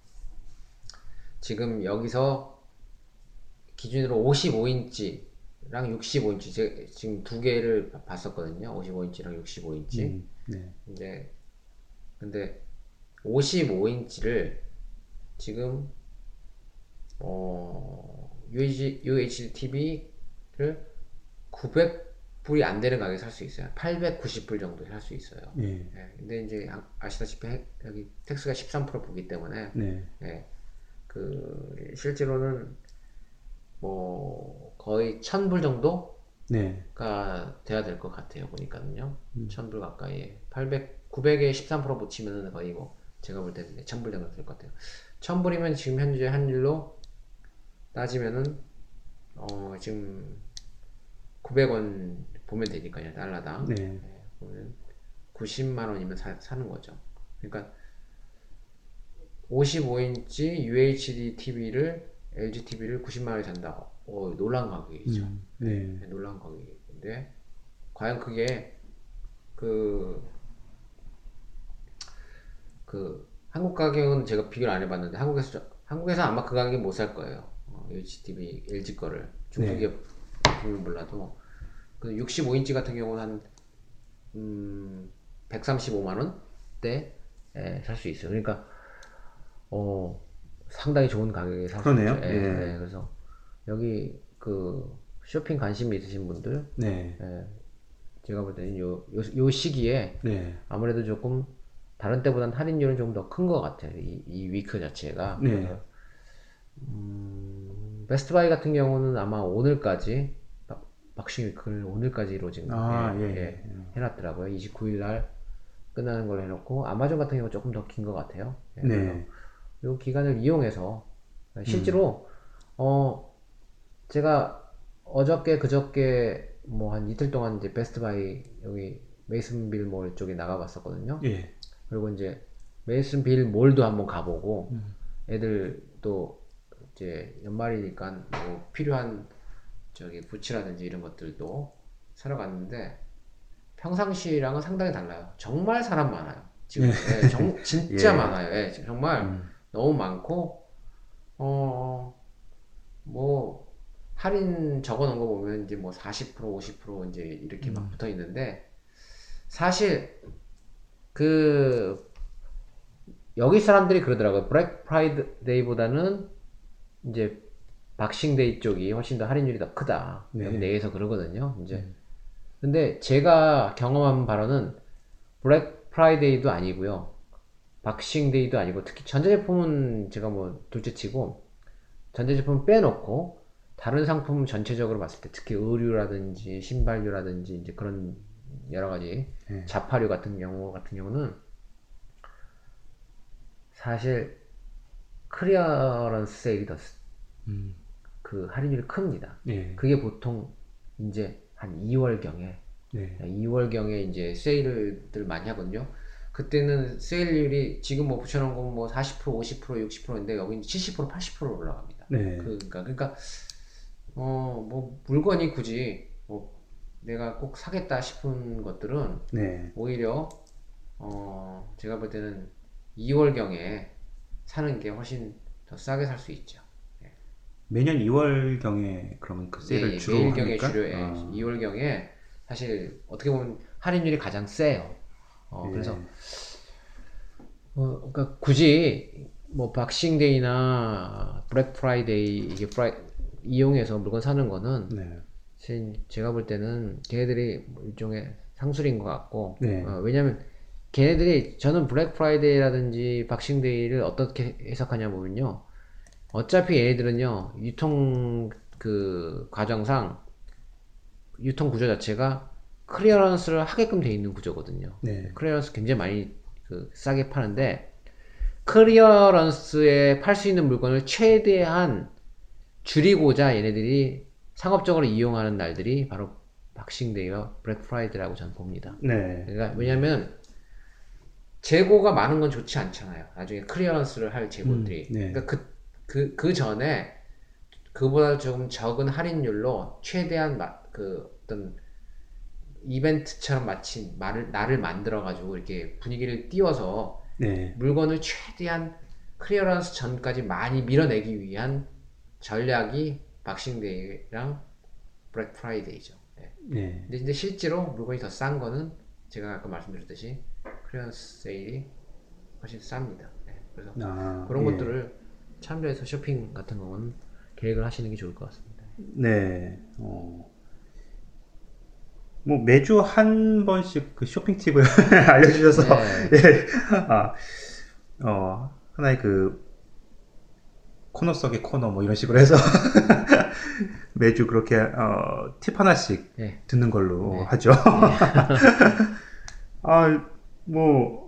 B: 지금 여기서 기준으로 오십오 인치랑 육십오 인치 제가 지금 두 개를 봤었거든요. 오십오 인치랑 육십오 인치.
A: 음. 네.
B: 이제 근데 오십오 인치를 지금 어 유에이치디 티비를 구백 불이 안 되는 가격에 살 수 있어요. 팔백구십 불 정도에 살 수 있어요.
A: 예.
B: 예, 근데 이제 아- 아시다시피 해- 여기 텍스가 십삼 퍼센트 보기 때문에
A: 네.
B: 예, 그 실제로는 뭐 거의 천 불 정도가
A: 네.
B: 돼야 될 것 같아요. 보니까는요.
A: 음.
B: 천 불 가까이. 팔백, 구백에 십삼 퍼센트 붙이면은 거의 뭐 제가 볼 때는 천 불 정도 될 것 같아요. 천 불이면 지금 현재 환율로 따지면은 어 지금 구백 원 보면 되니까요. 달러당.
A: 네.
B: 예, 보면 구십만 원이면 사, 사는 거죠. 그러니까 오십오 인치 유에이치디 티비를 엘지 티비를 구십만 원에 산다. 어, 놀라운 가격이죠.
A: 음. 네.
B: 네, 놀라운 가격인데 과연 그게 그, 그 한국 가격은 제가 비교를 안 해봤는데 한국에서 저- 한국에서 아마 그 가격에 못 살 거예요. 어, 유에이치디 티비 엘지 거를 중소기업 제품을 몰라도 그 육십오 인치 같은 경우는 한 음, 백삼십오만 원대 살 수 있어요. 그러니까 어 상당히 좋은 가격에 살 수
A: 그러네요.
B: 있죠. 예,
A: 예.
B: 예, 그래서 여기 그 쇼핑 관심이 있으신 분들
A: 네.
B: 예, 제가 볼 때는 요, 요, 요 시기에
A: 네.
B: 아무래도 조금 다른 때보다는 할인율은 좀 더 큰 것 같아요. 이, 이 위크 자체가.
A: 네.
B: 그래서, 음, 베스트바이 같은 경우는 아마 오늘까지 박- 박싱 위크를 오늘까지 이루어진
A: 아,
B: 예,
A: 예,
B: 예,
A: 예.
B: 해놨더라고요. 이십구 일 날 끝나는 걸로 해놓고 아마존 같은 경우 조금 더 긴 것 같아요. 예, 그래서
A: 네.
B: 이 기간을 이용해서 실제로 어 제가 어저께 그저께 뭐 한 이틀 동안 이제 베스트바이 여기 메이슨빌 몰 쪽에 나가봤었거든요.
A: 예.
B: 그리고 이제 메이슨빌 몰도 한번 가보고 애들 또 이제 연말이니까 뭐 필요한 저기 부츠라든지 이런 것들도 사러 갔는데 평상시랑은 상당히 달라요. 정말 사람 많아요. 지금 예, 정, 진짜
A: 예.
B: 많아요. 예, 정말 너무 많고 어 뭐 할인 적어 놓은 거 보면 이제 뭐 사십 퍼센트 오십 퍼센트 이제 이렇게 막 붙어 있는데 사실 그 여기 사람들이 그러더라고요. 블랙 프라이데이보다는 이제 박싱데이 쪽이 훨씬 더 할인율이 더 크다.
A: 네.
B: 여기 내에서 그러거든요. 이제 근데 제가 경험한 바로는 블랙 프라이데이도 아니고요. 박싱데이도 아니고 특히 전자제품은 제가 뭐 둘째치고 전자제품 빼놓고 다른 상품 전체적으로 봤을 때 특히 의류라든지 신발류라든지 이제 그런 여러 가지
A: 네.
B: 자파류 같은 경우 같은 경우는 사실 클리어런스 세일이 더 그
A: 음.
B: 할인율이 큽니다.
A: 예.
B: 그게 보통 이제 한 이월경에
A: 네.
B: 이월경에 이제 세일들 많이 하거든요. 그때는 세일률이 지금 뭐 붙여놓은 건 뭐 사십 퍼센트, 오십 퍼센트, 육십 퍼센트인데 여기는 칠십 퍼센트, 팔십 퍼센트 올라갑니다.
A: 네.
B: 그러니까 그러니까 어 뭐 물건이 굳이 뭐 내가 꼭 사겠다 싶은 것들은
A: 네.
B: 오히려 어 제가 볼 때는 이월경에 사는 게 훨씬 더 싸게 살 수 있죠.
A: 매년 이월경에 그러면 그 세일을
B: 예,
A: 주로
B: 매일경에
A: 합니까?
B: 주로 예,
A: 아.
B: 이월경에 사실 어떻게 보면 할인율이 가장 세요. 어,
A: 예.
B: 그래서 어, 그러니까 굳이 뭐 박싱데이나 블랙 프라이데이 이게 프라이 이용해서 물건 사는 거는
A: 네.
B: 제- 제가 볼 때는 걔네들이 뭐 일종의 상술인 것 같고
A: 네.
B: 어, 왜냐면 걔네들이 저는 블랙 프라이데이라든지 박싱데이를 어떻게 해석하냐면요 어차피 얘네들은요 유통 그 과정상 유통 구조 자체가 클리어런스를 하게끔 돼 있는 구조거든요.
A: 네.
B: 클리어런스 굉장히 많이 그 싸게 파는데 클리어런스에 팔 수 있는 물건을 최대한 줄이고자 얘네들이 상업적으로 이용하는 날들이 바로 박싱데이와 블랙 프라이데이라고 저는 봅니다.
A: 네.
B: 그러니까 왜냐면 재고가 많은 건 좋지 않잖아요. 나중에 클리어런스를 할 재고들이.
A: 음, 네.
B: 그러니까 그, 그, 그 전에 그보다 조금 적은 할인율로 최대한 마, 그 어떤 이벤트처럼 마치 말을, 날을 만들어가지고 이렇게 분위기를 띄워서
A: 네.
B: 물건을 최대한 클리어런스 전까지 많이 밀어내기 위한 전략이 박싱데이랑 블랙 프라이데이죠. 네.
A: 네.
B: 근데, 근데 실제로 물건이 더 싼 거는 제가 아까 말씀드렸듯이 클리어런스 세일이 훨씬 쌉니다. 네. 그래서
A: 아,
B: 그런
A: 예.
B: 것들을 참조해서 쇼핑 같은 경우는 계획을 하시는 게 좋을 것 같습니다.
A: 네. 어. 뭐 매주 한 번씩 그 쇼핑 팁을 알려주셔서
B: 네.
A: 예. 아, 어, 하나의 그 코너 속의 코너 뭐 이런 식으로 해서 매주 그렇게 어, 팁 하나씩
B: 네.
A: 듣는 걸로
B: 네.
A: 하죠. 아, 뭐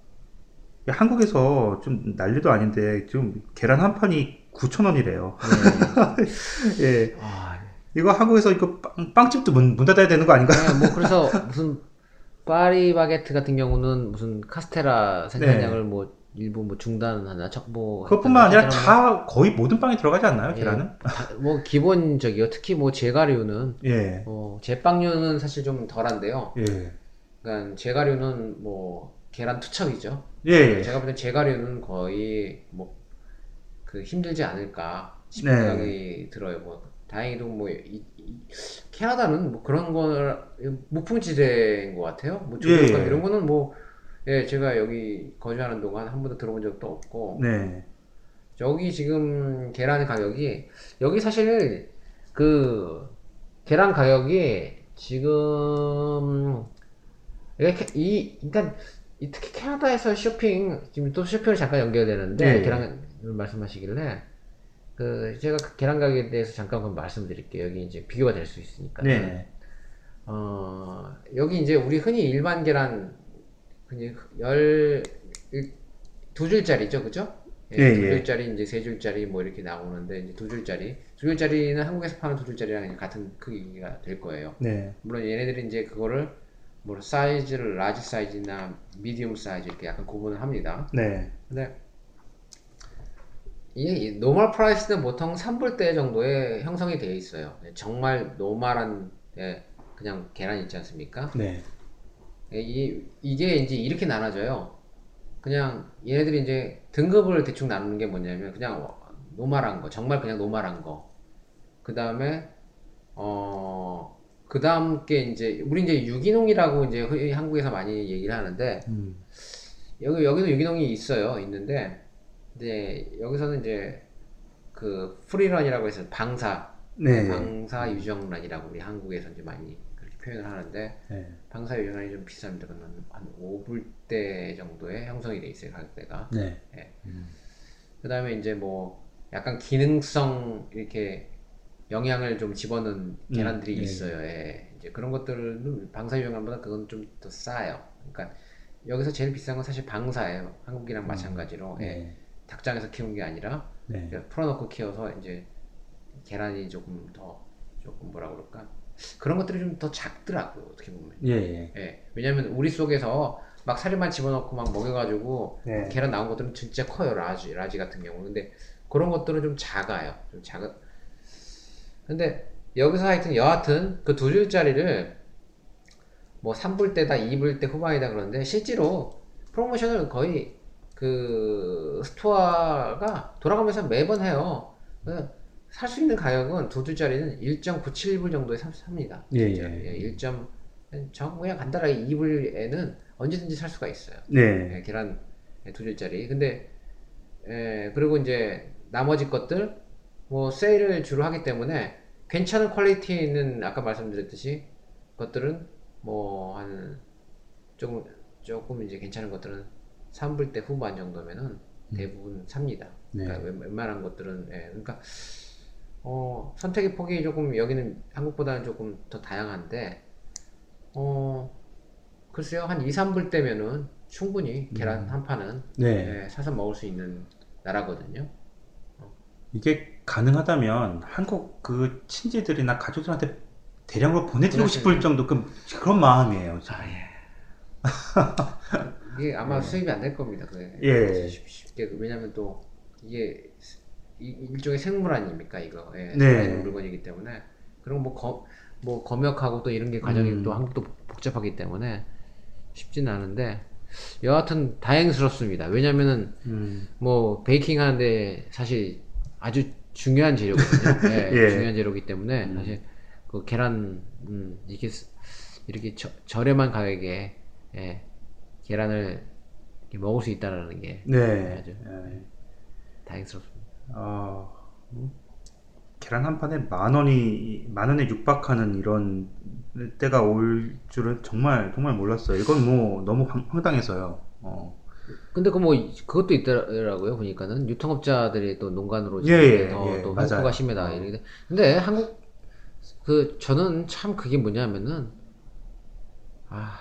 A: 한국에서 좀 난리도 아닌데 좀 계란 한 판이 구천 원이래요.
B: 네.
A: 예.
B: 아,
A: 이거 한국에서 이거 빵, 빵집도 문, 문 닫아야 되는 거 아닌가?
B: 네, 뭐 그래서 무슨 파리바게트 같은 경우는 무슨 카스테라 생산량을 뭐 일부 뭐 중단하나 뭐
A: 그것뿐만 아니라
B: 하여튼
A: 다 거의 모든 빵에 들어가지 않나요,
B: 예,
A: 계란은?
B: 다- 뭐 기본적이요. 특히 뭐 제과류는
A: 예.
B: 어, 제빵류는 사실 좀 덜한데요.
A: 예.
B: 그러니까 제과류는 뭐 계란 투척이죠.
A: 예. 예.
B: 제가 볼 땐 제과류는 거의 뭐 그 힘들지 않을까 싶은
A: 네.
B: 생각이 들어요. 뭐 다행히도 뭐 이, 이- 캐나다는 뭐 그런 걸 무풍지대인 것 같아요. 뭐 조류권
A: 예.
B: 이런 거는 뭐 예, 제가 여기 거주하는 동안 한 번도 들어본 적도 없고
A: 네.
B: 여기 지금 계란 가격이 여기 사실 그 계란 가격이 지금 이게 캐- 이 그러니까 이 특히 캐나다에서 쇼핑 지금 또 쇼핑을 잠깐 연결되는데
A: 예.
B: 계란을 말씀하시길래 그 제가 그 계란 가격에 대해서 잠깐 그럼 말씀드릴게요. 여기 이제 비교가 될 수 있으니까.
A: 네.
B: 어 여기 이제 우리 흔히 일반 계란 그냥 열 두 줄짜리죠, 그죠? 예,
A: 예,
B: 두
A: 예.
B: 줄짜리 이제 세 줄짜리 뭐 이렇게 나오는데 이제 두 줄짜리 두 줄짜리는 한국에서 파는 두 줄짜리랑 같은 크기가 될 거예요.
A: 네.
B: 물론 얘네들이 이제 그거를 뭐 사이즈를 라지 사이즈나 미디움 사이즈 이렇게 약간 구분을 합니다.
A: 네.
B: 근데 이 노멀 프라이스는 보통 삼 불대 정도에 형성이 되어 있어요. 정말 노멀한 예, 그냥 계란 있지 않습니까?
A: 네.
B: 예, 이, 이게 이제 이렇게 나눠져요. 그냥 얘네들이 이제 등급을 대충 나누는 게 뭐냐면 그냥 노멀한 거, 정말 그냥 노멀한 거. 그 다음에 어, 그 다음 게 이제 우리 이제 유기농이라고 이제 흔히 한국에서 많이 얘기를 하는데
A: 음.
B: 여기 여기도 유기농이 있어요. 있는데 이제 여기서는 이제 그 프리런이라고 해서 방사,
A: 네.
B: 방사 유정란이라고 우리 한국에서 이제 많이 그렇게 표현을 하는데
A: 네.
B: 방사 유정란이 좀 비쌉니다. 그러면 한 오 불대 정도의 형성이 돼 있어요. 가격대가.
A: 네.
B: 예. 그 다음에 이제 뭐 약간 기능성 이렇게 영양을 좀 집어넣은 계란들이
A: 음, 네.
B: 있어요. 예. 이제 그런 것들은 방사 유정란보다 그건 좀 더 싸요. 그러니까 여기서 제일 비싼 건 사실 방사예요. 한국이랑 마찬가지로. 예.
A: 네.
B: 닭장에서 키운 게 아니라
A: 네.
B: 그냥 풀어놓고 키워서 이제 계란이 조금 더 조금 뭐라 그럴까 그런 것들이 좀 더 작더라고요. 어떻게 보면.
A: 예. 예.
B: 예. 왜냐면 우리 속에서 막 사료만 집어넣고 막 먹여가지고
A: 네.
B: 계란 나온 것들은 진짜 커요. 라지 라지 같은 경우. 근데 그런 것들은 좀 작아요. 좀 작아. 근데 여기서 하여튼 여하튼 그 두 줄짜리를 뭐 삼 불대다 이 불대 후반이다 그러는데 실제로 프로모션을 거의 그 스토어가 돌아가면서 매번 해요. 살 수 있는 가격은 두 줄짜리는 일 점 구칠 불 정도에 삽- 삽니다.
A: 예,
B: 진짜.
A: 예.
B: 예, 일. 정 그냥 간단하게 이 불에는 언제든지 살 수가 있어요.
A: 네.
B: 예, 계란 두 줄짜리. 근데 예, 그리고 이제 나머지 것들 뭐 세일을 주로 하기 때문에 괜찮은 퀄리티 있는 아까 말씀드렸듯이 것들은 뭐 한 조금 조금 이제 괜찮은 것들은 삼 불대 후반 정도면은 대부분 삽니다.
A: 네.
B: 그러니까 웬- 웬만한 것들은 예, 그러니까 어, 선택의 폭이 조금 여기는 한국보다는 조금 더 다양한데 어, 글쎄요 한 이, 삼 불대면은 충분히 계란 한 판은
A: 네.
B: 예, 사서 먹을 수 있는 나라거든요.
A: 이게 가능하다면 한국 그 친지들이나 가족들한테 대량으로 보내드리고 싶을 정도 그, 그런 마음이에요. 지금.
B: 이게 아마 수입이 안 될 겁니다. 그게
A: 예.
B: 쉽- 쉽게 왜냐면 또 이게 이- 일종의 생물 아닙니까 이거 예,
A: 네.
B: 살아있는 물건이기 때문에 그리고 뭐, 검, 뭐 검역하고 또 이런 게 과정이
A: 음.
B: 또 한국도 복잡하기 때문에 쉽지는 않은데 여하튼 다행스럽습니다. 왜냐면은
A: 음.
B: 뭐 베이킹 하는데 사실 아주 중요한 재료거든요. 예,
A: 예.
B: 중요한 재료이기 때문에 사실 그 계란 음, 이게 스- 이렇게 저, 저렴한 가격에 예, 계란을 이렇게 먹을 수 있다라는 게
A: 네.
B: 아주
A: 예.
B: 다행스럽습니다.
A: 어, 음, 계란 한 판에 만 원이 만 원에 육박하는 이런 때가 올 줄은 정말 정말 몰랐어요. 이건 뭐 너무 황, 황당해서요. 어.
B: 근데 그 뭐 그것도 있더라고요. 보니까는 유통업자들이 또 농간으로
A: 예, 예,
B: 더,
A: 예,
B: 또
A: 맞아요.
B: 홍보가 심하다.
A: 어.
B: 이렇게. 근데 한국 그 저는 참 그게 뭐냐면은 아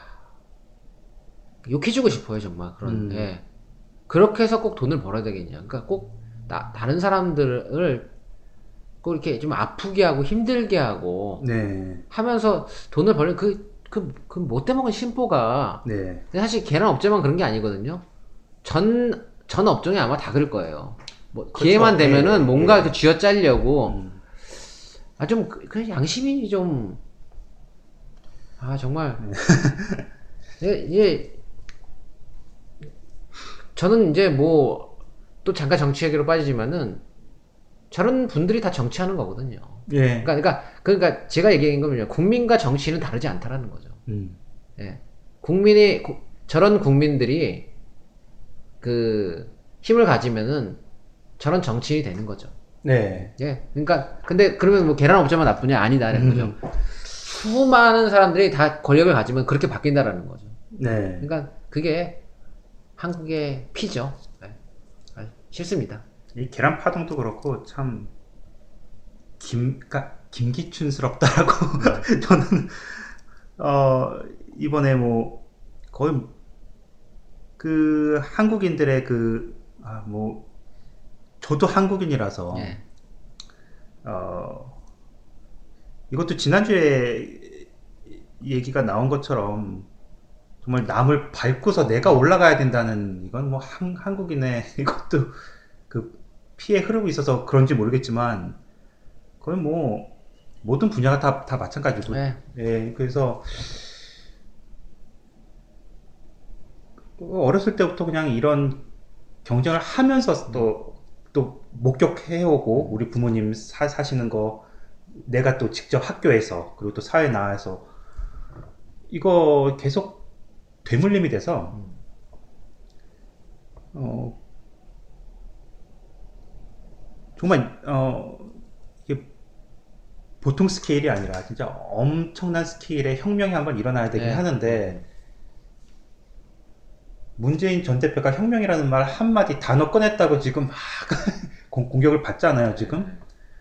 B: 욕해주고 싶어요 정말 그런.
A: 음.
B: 예. 그렇게 해서 꼭 돈을 벌어야 되겠냐. 그러니까 꼭 나, 다른 사람들을 꼭 이렇게 좀 아프게 하고 힘들게 하고
A: 네.
B: 하면서 돈을 벌는 그, 그, 그 못돼 먹은 심보가
A: 네.
B: 근데 사실 계란 업체만 그런 게 아니거든요. 전, 전 업종이 아마 다 그럴 거예요. 뭐, 기회만
A: 그렇죠.
B: 되면은
A: 예,
B: 뭔가
A: 예.
B: 이렇게 쥐어 짜려고.
A: 음.
B: 아, 좀, 그, 그 양심이 좀, 아, 정말. 이게, 이게, 저는 이제 뭐, 또 잠깐 정치 얘기로 빠지지만은, 저런 분들이 다 정치하는 거거든요.
A: 예.
B: 그러니까, 그러니까, 그러니까 제가 얘기한 거는요, 국민과 정치는 다르지 않다라는 거죠.
A: 음.
B: 예. 국민이, 구- 저런 국민들이 그 힘을 가지면은 저런 정치인이 되는 거죠.
A: 네.
B: 예. 그러니까, 근데 그러면 뭐 계란 업자만 나쁘냐? 아니다라는 거죠. 수많은 사람들이 다 권력을 가지면 그렇게 바뀐다라는 거죠.
A: 네.
B: 그러니까 그게 한국의 피죠. 예. 아, 싫습니다.
A: 이 계란 파동도 그렇고 참 김, 그러니까 김기춘스럽다라고 저는 어 이번에 뭐 거의 그 한국인들의 그 아 뭐 저도 한국인이라서
B: 예.
A: 어 이것도 지난주에 얘기가 나온 것처럼 정말 남을 밟고서 내가 올라가야 된다는 이건 뭐 한, 한국인의 이것도 그 피해 흐르고 있어서 그런지 모르겠지만 거의 뭐 모든 분야가 다, 다 마찬가지고
B: 예.
A: 예, 그래서 어렸을 때부터 그냥 이런 경쟁을 하면서 또, 또 목격해오고 우리 부모님 사, 사시는 거 내가 또 직접 학교에서 그리고 또 사회 나와서 이거 계속 되물림이 돼서 어 정말 어 이게 보통 스케일이 아니라 진짜 엄청난 스케일의 혁명이 한번 일어나야 되긴
B: 네.
A: 하는데 문재인 전 대표가 혁명이라는 말 한마디 단어 꺼냈다고 지금 막 공- 공격을 받잖아요 지금.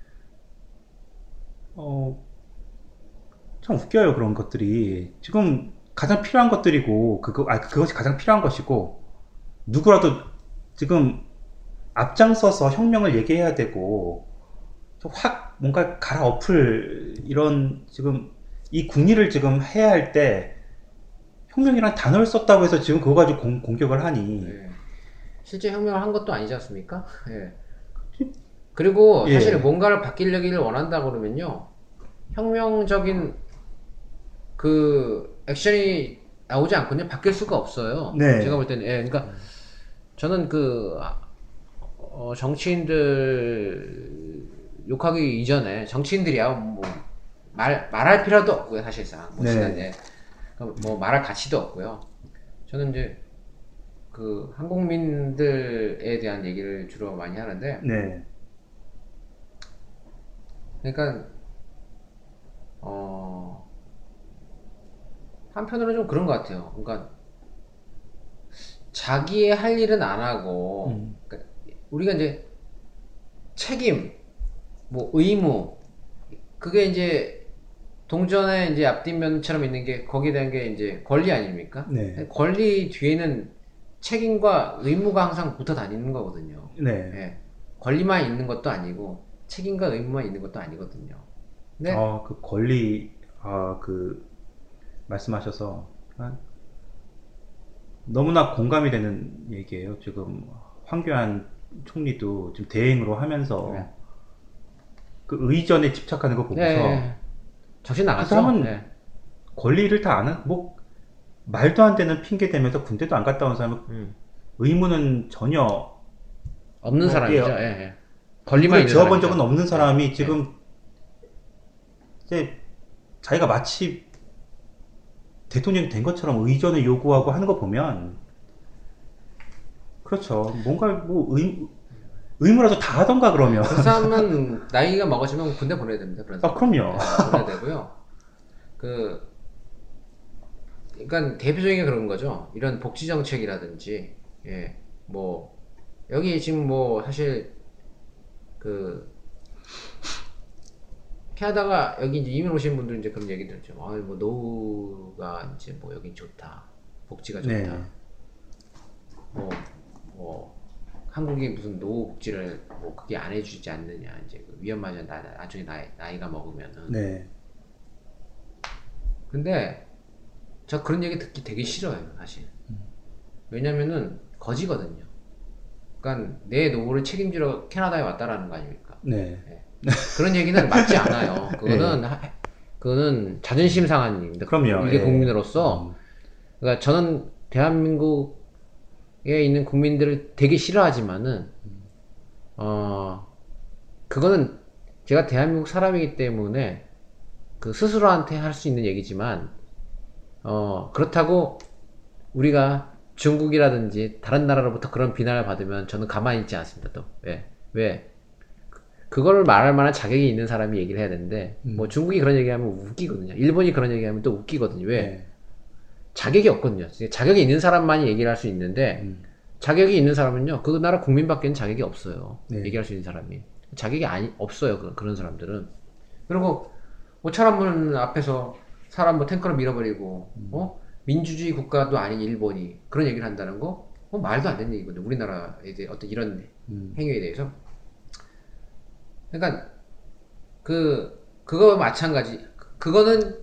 A: 어, 참 웃겨요 그런 것들이. 지금 가장 필요한 것들이고 그거 아 그것이 가장 필요한 것이고 누구라도 지금 앞장서서 혁명을 얘기해야 되고 확 뭔가 갈아엎을 이런 지금 이 국리를 지금 해야 할 때 혁명이라는 단어를 썼다고 해서 지금 그거 가지고 공, 공격을 하니
B: 예. 실제 혁명을 한 것도 아니지 않습니까? 예. 그리고
A: 예.
B: 사실 뭔가를 바뀌려기를 원한다 그러면요. 혁명적인 그 액션이 나오지 않고는 바뀔 수가 없어요.
A: 네.
B: 제가 볼 때는 예. 그러니까 저는 그 어, 정치인들 욕하기 이전에 정치인들이야 뭐 말 말할 필요도 없고요 사실상 뭐
A: 네.
B: 지난 예. 뭐 말할 가치도 없고요. 저는 이제 그 한국민들에 대한 얘기를 주로 많이 하는데,
A: 네.
B: 그러니까 어 한편으로는 좀 그런 것 같아요. 그러니까 자기의 할 일은 안 하고,
A: 음.
B: 그러니까 우리가 이제 책임, 뭐 의무, 그게 이제 동전의 이제 앞뒷면처럼 있는 게 거기에 대한 게 이제 권리 아닙니까?
A: 네.
B: 권리 뒤에는 책임과 의무가 항상 붙어 다니는 거거든요.
A: 네.
B: 예. 권리만 있는 것도 아니고 책임과 의무만 있는 것도 아니거든요. 근데
A: 아, 그 권리, 아, 그, 말씀하셔서, 아, 너무나 공감이 되는 얘기예요. 지금, 황교안 총리도 지금 대행으로 하면서,
B: 네.
A: 그 의전에 집착하는 거
B: 예,
A: 보고서,
B: 예. 정신
A: 그
B: 나갔죠?
A: 사람은
B: 예.
A: 권리를 다 아는, 뭐, 말도 안 되는 핑계 대면서 군대도 안 갔다 온 사람은
B: 음.
A: 의무는 전혀,
B: 없는
A: 뭐,
B: 사람이죠.
A: 예,
B: 예, 예. 권리만
A: 의무에
B: 있는
A: 지어본
B: 사람이죠.
A: 적은 없는 사람이
B: 예, 예.
A: 지금, 이제, 자기가 마치 대통령이 된 것처럼 의전을 요구하고 하는 거 보면, 그렇죠. 뭔가 뭐 의, 의무라도 다 하던가 그러면.
B: 그 사람은 나이가 먹어지면 군대 보내야 됩니다. 그런
A: 아,
B: 사람.
A: 그럼요.
B: 예, 보내야 되고요. 그, 그러니까 대표적인 게 그런 거죠. 이런 복지 정책이라든지, 예, 뭐 여기 지금 뭐 사실 그 캐나다가 여기 이제 이민 오신 분들 이제 그런 얘기 들었죠. 아, 뭐 노후가 이제 뭐 여긴 좋다, 복지가 좋다.
A: 네.
B: 뭐, 뭐 한국이 무슨 노후 복지를 뭐 그게 안 해주지 않느냐, 이제 그 위험하지 나 나중에 나이 나이가 먹으면은.
A: 네.
B: 근데 저 그런 얘기 듣기 되게 싫어요, 사실. 왜냐면은 거지거든요. 그러니까 내 노후를 책임지러 캐나다에 왔다라는 거 아닙니까?
A: 네.
B: 예. 그런 얘기는 맞지 않아요. 그거는 하- 그거는 자존심 상한 일입니다.
A: 그럼요.
B: 이게
A: 예.
B: 국민으로서.
A: 음.
B: 그러니까 저는 대한민국에 있는 국민들을 되게 싫어하지만은 어 그거는 제가 대한민국 사람이기 때문에 그 스스로한테 할 수 있는 얘기지만 어 그렇다고 우리가 중국이라든지 다른 나라로부터 그런 비난을 받으면 저는 가만히 있지 않습니다. 또 왜? 왜? 그거를 말할 만한 자격이 있는 사람이 얘기를 해야 되는데
A: 음.
B: 뭐 중국이 그런 얘기하면 웃기거든요. 일본이 그런 얘기하면 또 웃기거든요. 왜?
A: 네.
B: 자격이 없거든요. 자격이 있는 사람만이 얘기를 할 수 있는데
A: 음.
B: 자격이 있는 사람은요, 그 나라 국민밖에는 자격이 없어요.
A: 네.
B: 얘기할 수 있는 사람이. 자격이 아니, 없어요. 그, 그런 사람들은. 그리고, 뭐, 철안문 앞에서 사람 뭐 탱커로 밀어버리고, 어? 민주주의 국가도 아닌 일본이 그런 얘기를 한다는 거, 어, 말도 안 되는 얘기거든요. 우리나라에 대해 어떤 이런
A: 음.
B: 행위에 대해서. 그러니까, 그, 그거 마찬가지. 그거는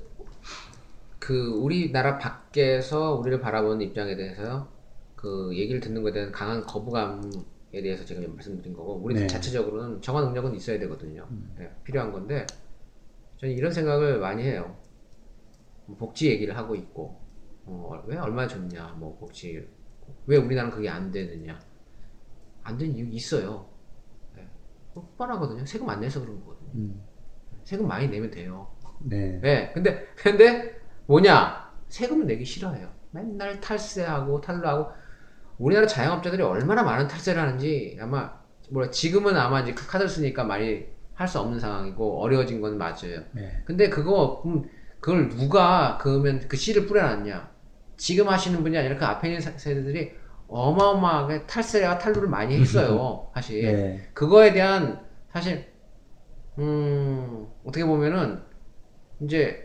B: 그, 우리나라 밖에서 우리를 바라보는 입장에 대해서 그 얘기를 듣는 것에 대한 강한 거부감에 대해서 제가 말씀드린 거고, 우리
A: 네.
B: 자체적으로는 정한 능력은 있어야 되거든요. 네, 필요한 건데, 저는 이런 생각을 많이 해요. 뭐 복지 얘기를 하고 있고, 어, 왜 얼마나 좋냐, 뭐 복지, 왜 우리나라는 그게 안 되느냐. 안 되는 이유 있어요. 네. 뻔하거든요. 세금 안 내서 그런 거거든요.
A: 음.
B: 세금 많이 내면 돼요.
A: 네.
B: 네, 근데, 근데, 뭐냐? 세금을 내기 싫어해요. 맨날 탈세하고, 탈루하고, 우리나라 자영업자들이 얼마나 많은 탈세를 하는지, 아마, 뭐라, 지금은 아마 이제 그 카드를 쓰니까 많이 할 수 없는 상황이고, 어려워진 건 맞아요.
A: 네.
B: 근데 그거, 그럼 그걸 누가, 그러면 그 씨를 뿌려놨냐? 지금 하시는 분이 아니라 그 앞에 있는 세대들이 어마어마하게 탈세와 탈루를 많이 했어요, 사실.
A: 네.
B: 그거에 대한, 사실, 음, 어떻게 보면은, 이제,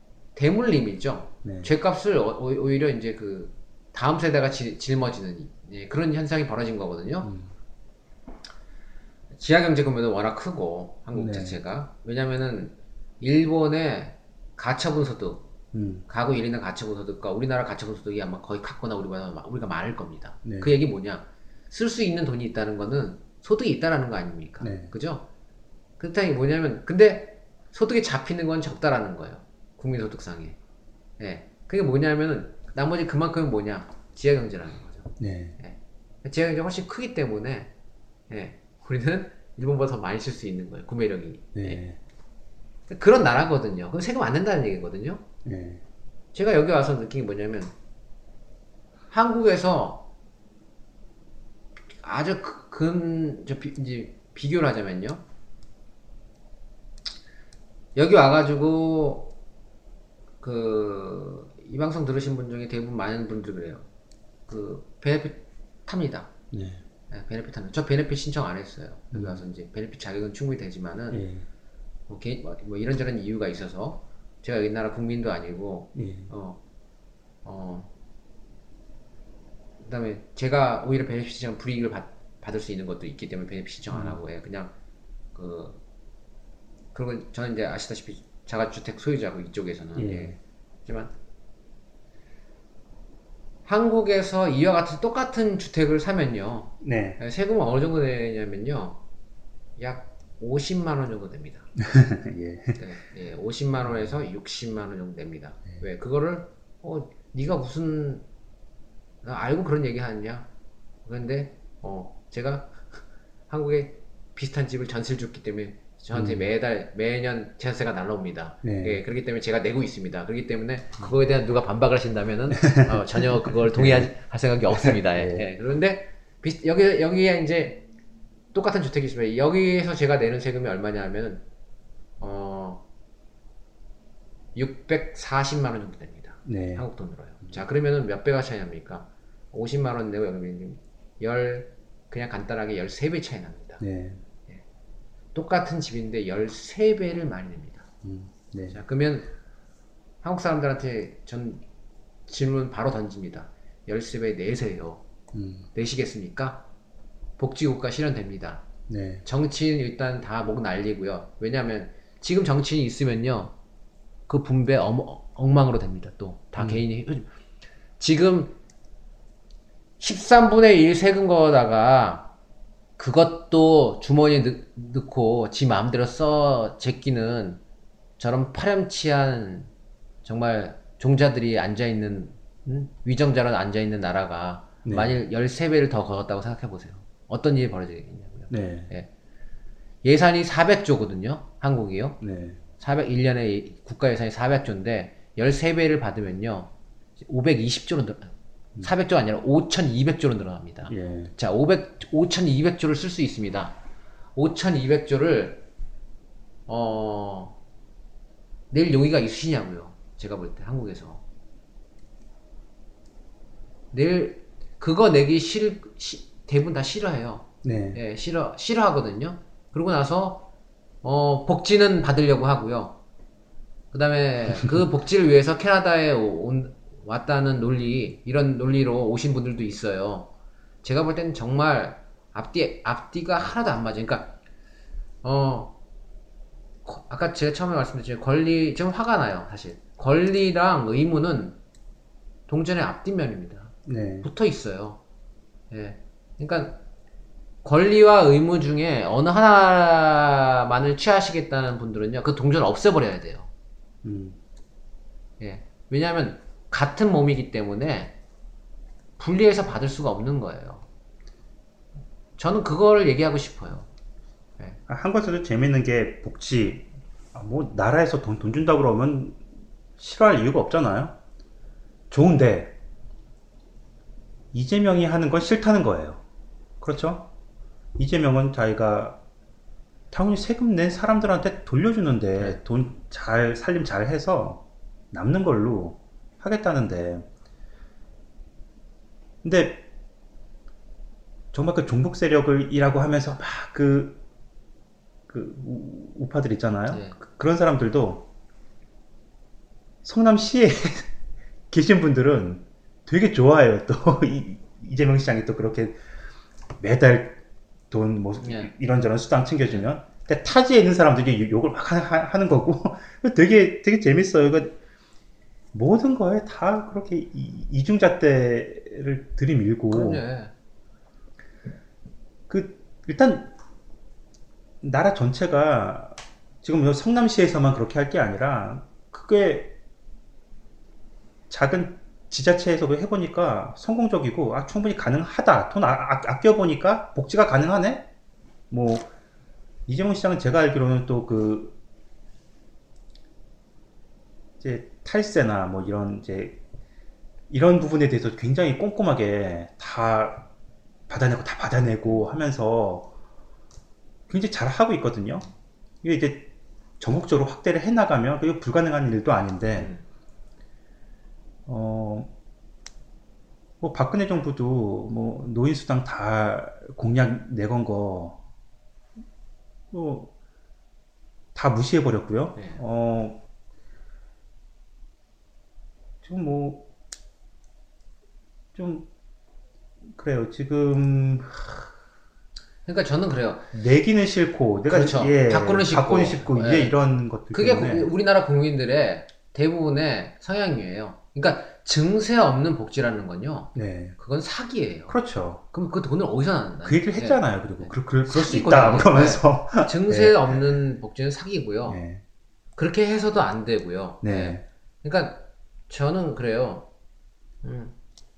B: 대물림이죠.
A: 네.
B: 죗값을 오- 오히려 이제 그 다음 세대가 지- 짊어지는 예, 그런 현상이 벌어진 거거든요.
A: 음.
B: 지하경제 규모도 워낙 크고 한국
A: 네.
B: 자체가 왜냐면은 일본의 가처분 소득,
A: 음.
B: 가구 일 인당 가처분 소득과 우리나라 가처분 소득이 아마 거의 같거나 우리보다 마- 우리가 많을 겁니다.
A: 네.
B: 그 얘기 뭐냐? 쓸 수 있는 돈이 있다는 거는 소득이 있다라는 거 아닙니까?
A: 네.
B: 그죠? 그렇다는 게 뭐냐면 근데 소득이 잡히는 건 적다라는 거예요. 국민소득상에. 예. 그게 뭐냐면은, 나머지 그만큼은 뭐냐? 지하경제라는 거죠.
A: 네.
B: 예. 지하경제가 훨씬 크기 때문에, 예. 우리는 일본보다 더 많이 쓸 수 있는 거예요. 구매력이.
A: 네.
B: 예. 그런 나라거든요. 그럼 세금 안 낸다는 얘기거든요.
A: 네.
B: 제가 여기 와서 느낀 게 뭐냐면, 한국에서 아주 그, 근, 저, 비, 이제, 비교를 하자면요. 여기 와가지고, 그, 이 방송 들으신 분 중에 대부분 많은 분들 그래요. 그, 베네핏 탑니다.
A: 네.
B: 네, 베네핏 탑니다. 저 베네핏 신청 안 했어요. 여기 와서 이제, 베네핏 자격은 충분히 되지만은,
A: 예.
B: 뭐, 개, 뭐, 이런저런 이유가 있어서, 제가 이 나라 국민도 아니고,
A: 예.
B: 어, 어, 그 다음에 제가 오히려 베네핏 신청 불이익을 받, 받을 수 있는 것도 있기 때문에 베네핏 신청 안 하고 해. 그냥, 그, 그리고 저는 이제 아시다시피 자가주택 소유자고 이쪽에서는.
A: 예.
B: 예. 하지만, 한국에서 이와 같은 똑같은 주택을 사면요.
A: 네.
B: 세금은 어느 정도 내냐면요. 약 오십만 원 정도 됩니다.
A: 예.
B: 네, 예, 오십만 원에서 육십만 원 정도 됩니다. 왜? 그거를, 어, 네가 무슨, 나 알고 그런 얘기 하느냐? 그런데, 어, 제가 한국에 비슷한 집을 전세를 줬기 때문에 저한테
A: 음.
B: 매달, 매년 전세가 날라옵니다.
A: 네.
B: 예, 그렇기 때문에 제가 내고 있습니다. 그렇기 때문에 그거에 대한 누가 반박을 하신다면은, 어, 전혀 그걸 동의할 생각이 없습니다. 예,
A: 네.
B: 예. 그런데, 비슷, 여기, 여기에 이제 똑같은 주택이 있으면 여기에서 제가 내는 세금이 얼마냐 하면은, 어, 육백사십만 원 정도 됩니다.
A: 네.
B: 한국 돈으로요. 자, 그러면은 몇 배가 차이 납니까? 오십만 원 내고 여기 열, 그냥 간단하게 십삼 배 차이 납니다.
A: 네.
B: 똑같은 집인데 십삼 배를 많이 냅니다.
A: 음. 네.
B: 자, 그러면 한국 사람들한테 전 질문 바로 던집니다. 십삼 배 내세요.
A: 음.
B: 내시겠습니까? 복지국가 실현됩니다.
A: 네.
B: 정치인 일단 다 목 날리고요. 왜냐하면 지금 정치인이 있으면요, 그 분배 어머, 엉망으로 됩니다. 또 다
A: 음.
B: 개인이 지금 십삼분의 일 세금 거다가 그것도 주머니에 넣, 넣고 지 마음대로 써 제끼는 저런 파렴치한 정말 종자들이 앉아있는, 음? 위정자로 앉아있는 나라가
A: 네.
B: 만일 십삼 배를 더 걸었다고 생각해 보세요. 어떤 일이 벌어지겠냐고요.
A: 네.
B: 예. 예산이 사백조거든요. 한국이요.
A: 네.
B: 사백, 일 년에 국가 예산이 사백조인데 십삼 배를 받으면요 오백이십조로 늘, 사백조 아니라 오천이백조로 늘어납니다.
A: 예.
B: 자, 오백, 오천이백조를 쓸 수 있습니다. 오천이백조를 어, 낼 용의가 있으시냐고요. 제가 볼 때 한국에서 낼 그거 내기 싫 시, 대부분 다 싫어해요.
A: 네.
B: 예, 싫어 싫어하거든요. 그러고 나서 어, 복지는 받으려고 하고요. 그 다음에 그 복지를 위해서 캐나다에 온, 왔다는 논리, 이런 논리로 오신 분들도 있어요. 제가 볼 때는 정말 앞뒤, 앞뒤가 하나도 안 맞아요. 그러니까, 어, 아까 제가 처음에 말씀드렸지만 권리, 좀 화가 나요, 사실. 권리랑 의무는 동전의 앞뒷면입니다.
A: 네.
B: 붙어 있어요. 예. 그러니까, 권리와 의무 중에 어느 하나만을 취하시겠다는 분들은요, 그 동전을 없애버려야 돼요.
A: 음.
B: 예. 왜냐하면 같은 몸이기 때문에 분리해서 받을 수가 없는 거예요. 저는 그거를 얘기하고 싶어요. 예.
A: 한국에서도 재밌는 게 복지, 아, 뭐 나라에서 돈, 돈 준다고 그러면 싫어할 이유가 없잖아요. 좋은데 이재명이 하는 건 싫다는 거예요. 그렇죠? 이재명은 자기가 당연히 세금 낸 사람들한테 돌려주는데
B: 네.
A: 돈 잘 살림 잘 해서 남는 걸로 하겠다는데, 근데 정말 그 종북 세력을이라고 하면서 막 그 그 우파들 있잖아요.
B: 네.
A: 그- 그런 사람들도 성남시에 계신 분들은 되게 좋아해요. 또 이, 이재명 시장이 또 그렇게 매달 돈 뭐
B: 네.
A: 이런저런 수당 챙겨주면, 근데 타지에 있는 사람들이 욕을 막 하, 하- 하는 거고 되게 되게 재밌어요. 그 모든 거에 다 그렇게 이- 이중잣대를 들이밀고,
B: 그럼요.
A: 그 일단 나라 전체가 지금 요 성남시에서만 그렇게 할 게 아니라 그게 작은 지자체에서 해보니까 성공적이고, 아 충분히 가능하다, 돈 아, 아, 아껴보니까 복지가 가능하네. 뭐 이재명 시장은 제가 알기로는 또 그 이제 탈세나 뭐 이런 이제 이런 부분에 대해서 굉장히 꼼꼼하게 다 받아내고 다 받아내고 하면서 굉장히 잘 하고 있거든요. 이게 이제 전국적으로 확대를 해나가면 그게 불가능한 일도 아닌데,
B: 음.
A: 어, 뭐 박근혜 정부도 뭐 노인수당 다 공약 내건 거, 뭐 다 무시해버렸고요.
B: 네.
A: 어, 지금 뭐, 좀, 그래요. 지금,
B: 그러니까 저는 그래요.
A: 내기는 싫고, 내가,
B: 그렇죠.
A: 예,
B: 받고는 싶고.
A: 받고는 싶고,
B: 예.
A: 이제 이런 것들
B: 그게
A: 때문에.
B: 구- 우리나라 국민들의 대부분의 성향이에요. 그러니까 증세 없는 복지라는 건요.
A: 네.
B: 그건 사기예요.
A: 그렇죠.
B: 그럼 그 돈을 어디서 낳는다?
A: 그 얘기를 했잖아요. 그리고,
B: 네.
A: 그, 그, 그럴 수
B: 사기거든요.
A: 있다. 그러면서.
B: 네. 증세
A: 네.
B: 없는 복지는 사기고요.
A: 네.
B: 그렇게 해서도 안 되고요.
A: 네.
B: 네. 그러니까 저는 그래요. 음.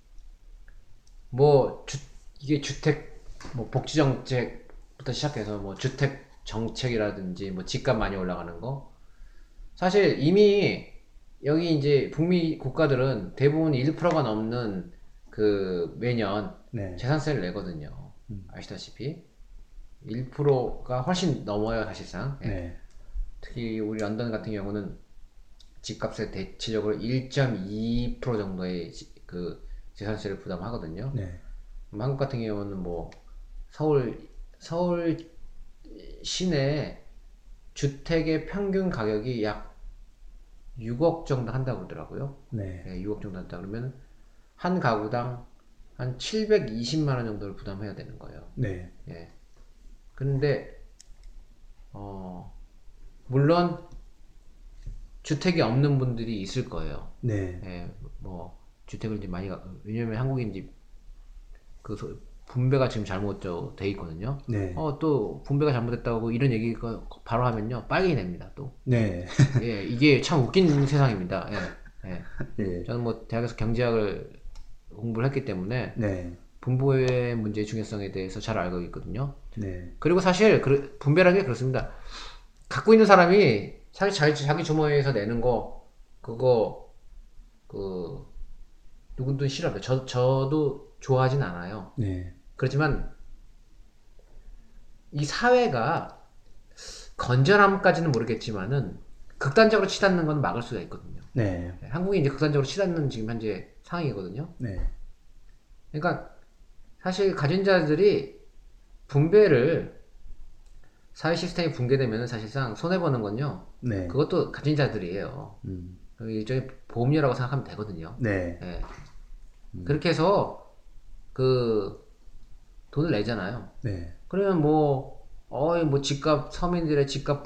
B: 뭐 주, 이게 주택 뭐 복지 정책부터 시작해서 뭐 주택 정책이라든지 뭐 집값 많이 올라가는 거 사실 이미 여기 이제 북미 국가들은 대부분 일 퍼센트가 넘는 그 매년
A: 네.
B: 재산세를 내거든요.
A: 음.
B: 아시다시피 일 퍼센트가 훨씬 넘어요 사실상. 예.
A: 네.
B: 특히 우리 런던 같은 경우는 집값에 대체적으로 일 점 이 퍼센트 정도의 지- 그 재산세를 부담하거든요.
A: 네.
B: 그럼 한국 같은 경우는 뭐 서울 서울 시내 주택의 평균 가격이 약 육억 정도 한다고 그러더라고요.
A: 네.
B: 네, 육억 정도 한다 그러면 한 가구당 한 칠백이십만 원 정도를 부담해야 되는 거예요.
A: 네.
B: 예. 그런데 어 물론 주택이 없는 분들이 있을 거예요.
A: 네.
B: 예, 뭐 주택을 이제 많이 가, 왜냐면 한국이 이제 그 소- 분배가 지금 잘못 저 돼 있거든요.
A: 네.
B: 어 또 분배가 잘못됐다고 이런 얘기가 바로 하면요 빨갱이 냅니다 또.
A: 네.
B: 예, 이게 참 웃긴 세상입니다. 예, 예.
A: 예.
B: 저는 뭐 대학에서 경제학을 공부를 했기 때문에
A: 네.
B: 분배의 문제의 중요성에 대해서 잘 알고 있거든요.
A: 네.
B: 그리고 사실 그 분배라는 게 그렇습니다. 갖고 있는 사람이 자기 자기, 자기 주머니에서 내는 거 그거 그 누군든 싫어합니다. 저 저도 좋아하진 않아요.
A: 네.
B: 그렇지만 이 사회가 건전함까지는 모르겠지만은 극단적으로 치닫는 건 막을 수가 있거든요.
A: 네.
B: 한국이 이제 극단적으로 치닫는 지금 현재 상황이거든요.
A: 네.
B: 그러니까 사실 가진 자들이 분배를 사회 시스템이 붕괴되면 사실상 손해보는 건요.
A: 네.
B: 그것도 가진 자들이에요.
A: 음.
B: 일종의 보험료라고 생각하면 되거든요.
A: 네.
B: 예. 그렇게 해서 그 돈을 내잖아요.
A: 네.
B: 그러면 뭐 어이 뭐 집값 서민들의 집값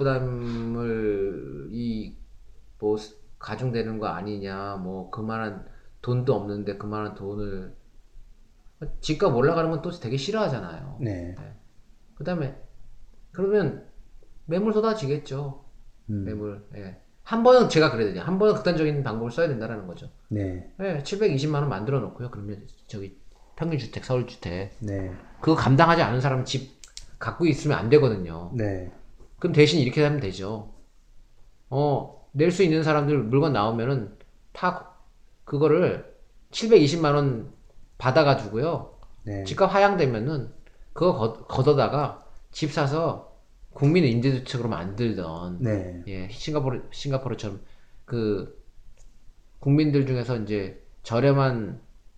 B: 부담을 이 뭐 가중되는 거 아니냐 뭐 그만한 돈도 없는데 그만한 돈을 집값 올라가는 건 또 되게 싫어하잖아요.
A: 네.
B: 그 다음에 그러면 매물 쏟아지겠죠.
A: 음.
B: 매물. 예. 한 번은 제가 그래야 돼요. 한 번은 극단적인 방법을 써야 된다라는 거죠.
A: 네.
B: 예, 칠백이십만 원 만들어 놓고요. 그러면 저기 평균 주택, 서울 주택
A: 네.
B: 그거 감당하지 않은 사람은 집 갖고 있으면 안 되거든요.
A: 네.
B: 그럼 대신 이렇게 하면 되죠. 어, 낼 수 있는 사람들 물건 나오면은 다 그거를 칠백이십만 원 받아가지고요.
A: 네.
B: 집값 하향되면은 그거 걷, 걷어다가 집 사서 국민 임대주택으로 만들던
A: 네.
B: 예, 싱가포르 싱가포르처럼 그 국민들 중에서 이제 저렴한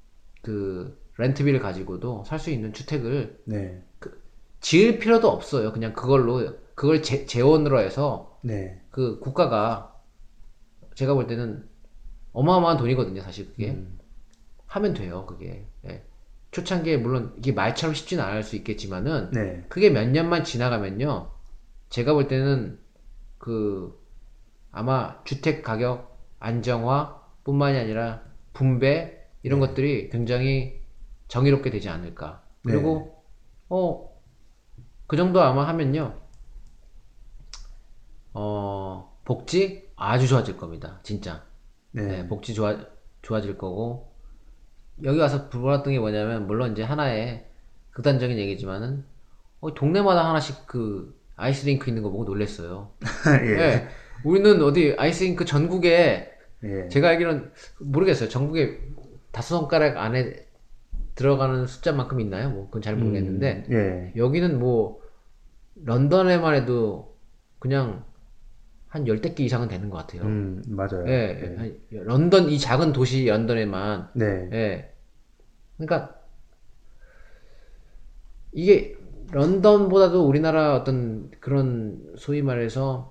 B: 그 렌트비를 가지고도 살 수 있는 주택을
A: 네.
B: 지을 필요도 없어요. 그냥 그걸로 그걸 재, 재원으로 해서
A: 네.
B: 그 국가가 제가 볼 때는 어마어마한 돈이거든요. 사실 그게
A: 음.
B: 하면 돼요. 그게 예. 초창기에 물론 이게 말처럼 쉽지는 않을 수 있겠지만은
A: 네.
B: 그게 몇 년만 지나가면요. 제가 볼 때는 그 아마 주택 가격 안정화 뿐만이 아니라 분배 이런
A: 네.
B: 것들이 굉장히 정의롭게 되지 않을까. 그리고 어 그 정도 아마 하면요. 어 복지 아주 좋아질 겁니다. 진짜.
A: 네.
B: 네, 복지 좋아 좋아질 거고 여기 와서 불안했던 게 뭐냐면 물론 이제 하나의 극단적인 얘기지만은 어, 동네마다 하나씩 그 아이스링크 있는 거 보고 놀랬어요.
A: 예.
B: 네, 우리는 어디 아이스링크 전국에
A: 예.
B: 제가 알기로는 모르겠어요. 전국에 다섯 손가락 안에 들어가는 숫자만큼 있나요? 뭐 그건 잘 모르겠는데
A: 음, 예.
B: 여기는 뭐 런던에만 해도 그냥 한 열댓 개 이상은 되는 것 같아요.
A: 음, 맞아요.
B: 예, 예. 한 런던 이 작은 도시 런던에만
A: 네.
B: 예. 그러니까 이게 런던보다도 우리나라 어떤 그런 소위 말해서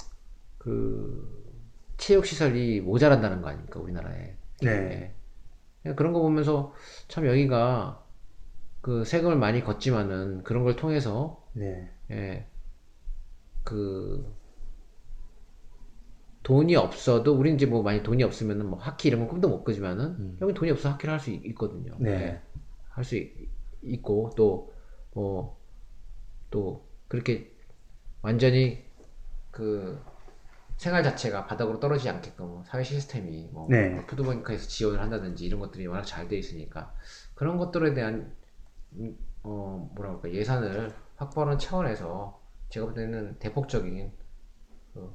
B: 그 체육 시설이 모자란다는 거 아닙니까 우리나라에.
A: 네.
B: 예. 그런 거 보면서 참 여기가 그 세금을 많이 걷지만은 그런 걸 통해서
A: 네.
B: 예, 그 돈이 없어도 우린 이제 뭐 많이 돈이 없으면은 뭐 하키 이런 건 꿈도 못 꾸지만은
A: 음.
B: 여기 돈이 없어 하키를 할 수 있거든요.
A: 네.
B: 예. 할 수 있고 또 뭐 또 그렇게 완전히 그 생활 자체가 바닥으로 떨어지지 않게끔 사회 시스템이 뭐
A: 네.
B: 푸드뱅크에서 지원을 한다든지 이런 것들이 워낙 잘 돼 있으니까 그런 것들에 대한 음, 어 뭐라 그럴까 예산을 확보하는 차원에서 제가 볼 때는 대폭적인 그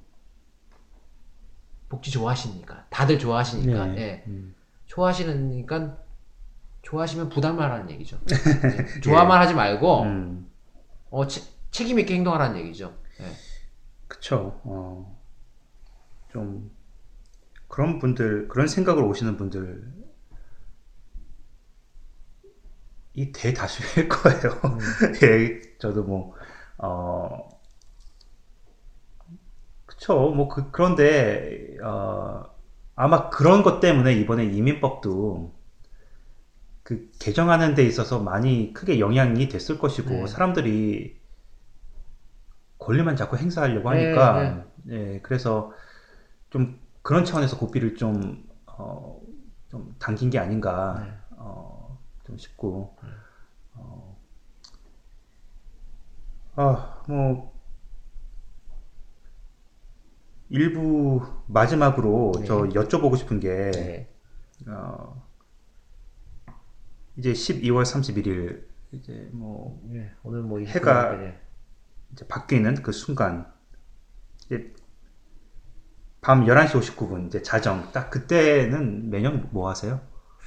B: 복지 좋아하시니까 다들 좋아하시니까
A: 네.
B: 예
A: 음.
B: 좋아하시니까 좋아하시면 부담을 하라는 얘기죠. 예. 좋아만 하지 말고
A: 음.
B: 어 채, 책임 있게 행동하라는 얘기죠. 예.
A: 그쵸. 어, 좀, 그런 분들, 그런 생각으로 오시는 분들이 대다수일 거예요. 예, 저도 뭐, 어, 그쵸. 뭐, 그, 그런데, 어, 아마 그런 것 때문에 이번에 이민법도 그 개정하는 데 있어서 많이 크게 영향이 됐을 것이고,
B: 네.
A: 사람들이 권리만 자꾸 행사하려고
B: 네,
A: 하니까, 예, 그래서 좀 그런 차원에서 고삐를 좀, 어, 좀 당긴 게 아닌가,
B: 네.
A: 어, 좀 싶고, 어, 아, 뭐, 일부 마지막으로
B: 네.
A: 저 여쭤보고 싶은 게,
B: 네.
A: 어, 이제 십이월 삼십일일, 이제 뭐,
B: 네. 오늘 뭐
A: 해가
B: 이십 분까지
A: 이제 바뀌는 그 순간, 이제 밤 열한 시 오십구 분, 이제 자정, 딱 그때는 매년 뭐 하세요?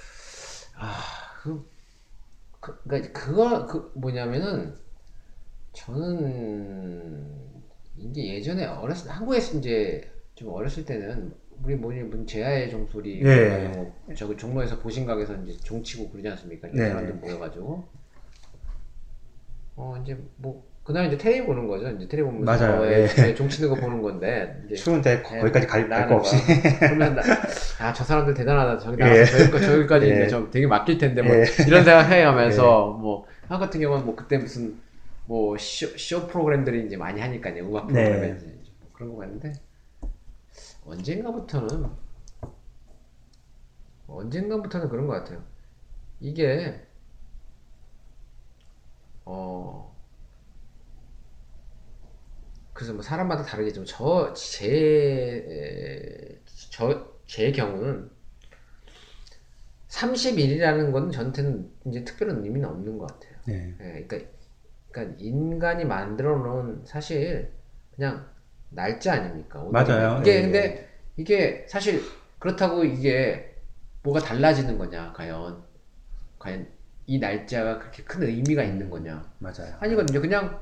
B: 그, 그, 그니까, 그거, 그, 뭐냐면은, 저는, 이게 예전에 어렸을, 한국에서 이제, 좀 어렸을 때는, 우리 뭐니, 무슨 제아의 종소리,
A: 예.
B: 뭐, 저기 종로에서 보신각에서 이제 종치고 그러지 않습니까? 이제
A: 네.
B: 사람들 모여가지고. 어, 이제 뭐, 그날 이제 테레비 보는 거죠. 이제 테레비 보면서
A: 맞아요.
B: 예,
A: 예.
B: 예, 종치는 거 보는 건데, 이제.
A: 추운데
B: 예,
A: 거기까지 갈 거
B: 나는
A: 없이.
B: 거. 그러면 나, 아, 저 사람들 대단하다. 저기 나가서
A: 예.
B: 저기까지, 저기까지
A: 예.
B: 이제 좀 되게 맡길 텐데, 뭐,
A: 예.
B: 이런 생각 해가면서, 뭐, 한 같은 경우는 뭐, 그때 무슨, 뭐, 쇼, 쇼 프로그램들이 이제 많이 하니까요. 음악
A: 네.
B: 프로그램에 이제 뭐 그런 거 봤는데, 언젠가부터는, 언젠가부터는 그런 것 같아요. 이게, 어, 그래서 뭐 사람마다 다르겠지만 저 제 저 제 경우는 삼십 일이라는 건 저한테는 이제 특별한 의미는 없는 것 같아요.
A: 네.
B: 예, 그러니까, 그러니까 인간이 만들어 놓은 사실 그냥 날짜 아닙니까? 오늘이.
A: 맞아요.
B: 이게
A: 예.
B: 근데 이게 사실 그렇다고 이게 뭐가 달라지는 거냐? 과연 과연 이 날짜가 그렇게 큰 의미가 있는 거냐?
A: 맞아요.
B: 아니거든요. 그냥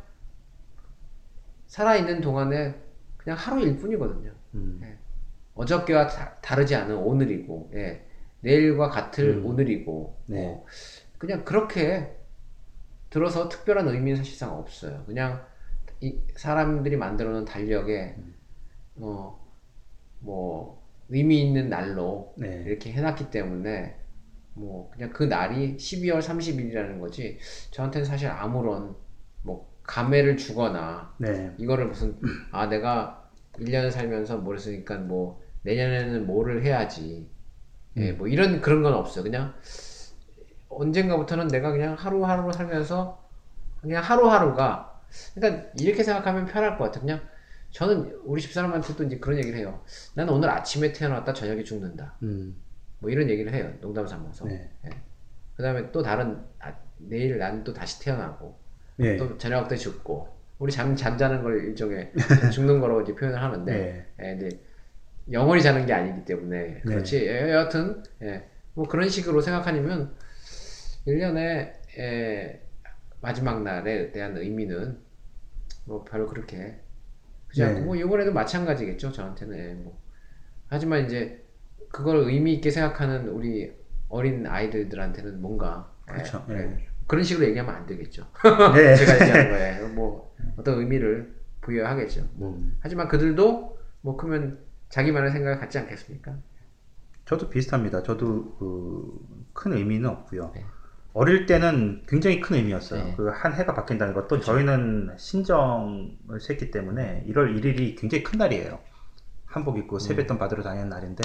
B: 살아있는 동안에 그냥 하루일 뿐이거든요.
A: 음.
B: 예. 어저께와 다, 다르지 않은 오늘이고, 예. 내일과 같을
A: 음.
B: 오늘이고,
A: 네.
B: 어, 그냥 그렇게 들어서 특별한 의미는 사실상 없어요. 그냥 이 사람들이 만들어 놓은 달력에, 어, 뭐, 의미 있는 날로
A: 네.
B: 이렇게 해놨기 때문에, 뭐, 그냥 그 날이 십이월 삼십일이라는 거지, 저한테는 사실 아무런, 뭐, 감회를 주거나,
A: 네.
B: 이거를 무슨, 아, 내가 일 년을 살면서 뭘 했으니까 뭐, 내년에는 뭐를 해야지. 예, 뭐, 이런, 그런 건 없어요. 그냥, 언젠가부터는 내가 그냥 하루하루 살면서, 그냥 하루하루가, 그러니까, 이렇게 생각하면 편할 것 같아요. 그냥, 저는 우리 집사람한테도 이제 그런 얘기를 해요. 나는 오늘 아침에 태어났다 저녁에 죽는다.
A: 음.
B: 뭐 이런 얘기를 해요. 농담 삼아서.
A: 네.
B: 예. 그 다음에 또 다른, 아, 내일 난 또 다시 태어나고,
A: 네.
B: 또 저녁 때 죽고, 우리 잠, 잠자는 걸 일종의 죽는 거라고 이제 표현을 하는데,
A: 네.
B: 예, 근데 영원히 자는 게 아니기 때문에, 그렇지. 예, 여하튼, 예, 뭐 그런 식으로 생각하면, 일 년의 마지막 날에 대한 의미는 뭐 별로 그렇게 그지 않고
A: 네.
B: 뭐 이번에도 마찬가지겠죠 저한테는. 예, 뭐 하지만 이제 그걸 의미 있게 생각하는 우리 어린 아이들한테는 뭔가
A: 그렇죠.
B: 예,
A: 예.
B: 예, 그런 식으로 얘기하면 안 되겠죠.
A: 네.
B: 제가 얘기하는 거에 뭐 어떤 의미를 부여하겠죠. 뭐
A: 음.
B: 하지만 그들도 뭐 크면 자기만의 생각을 갖지 않겠습니까?
A: 저도 비슷합니다. 저도 그 큰 의미는 없고요.
B: 네.
A: 어릴 때는 굉장히 큰 의미였어요.
B: 네.
A: 그 한 해가 바뀐다는 것도
B: 그렇죠.
A: 저희는 신정을 셌기 때문에 일월 일일이 굉장히 큰 날이에요. 한복 입고 세뱃돈 받으러 다니는 날인데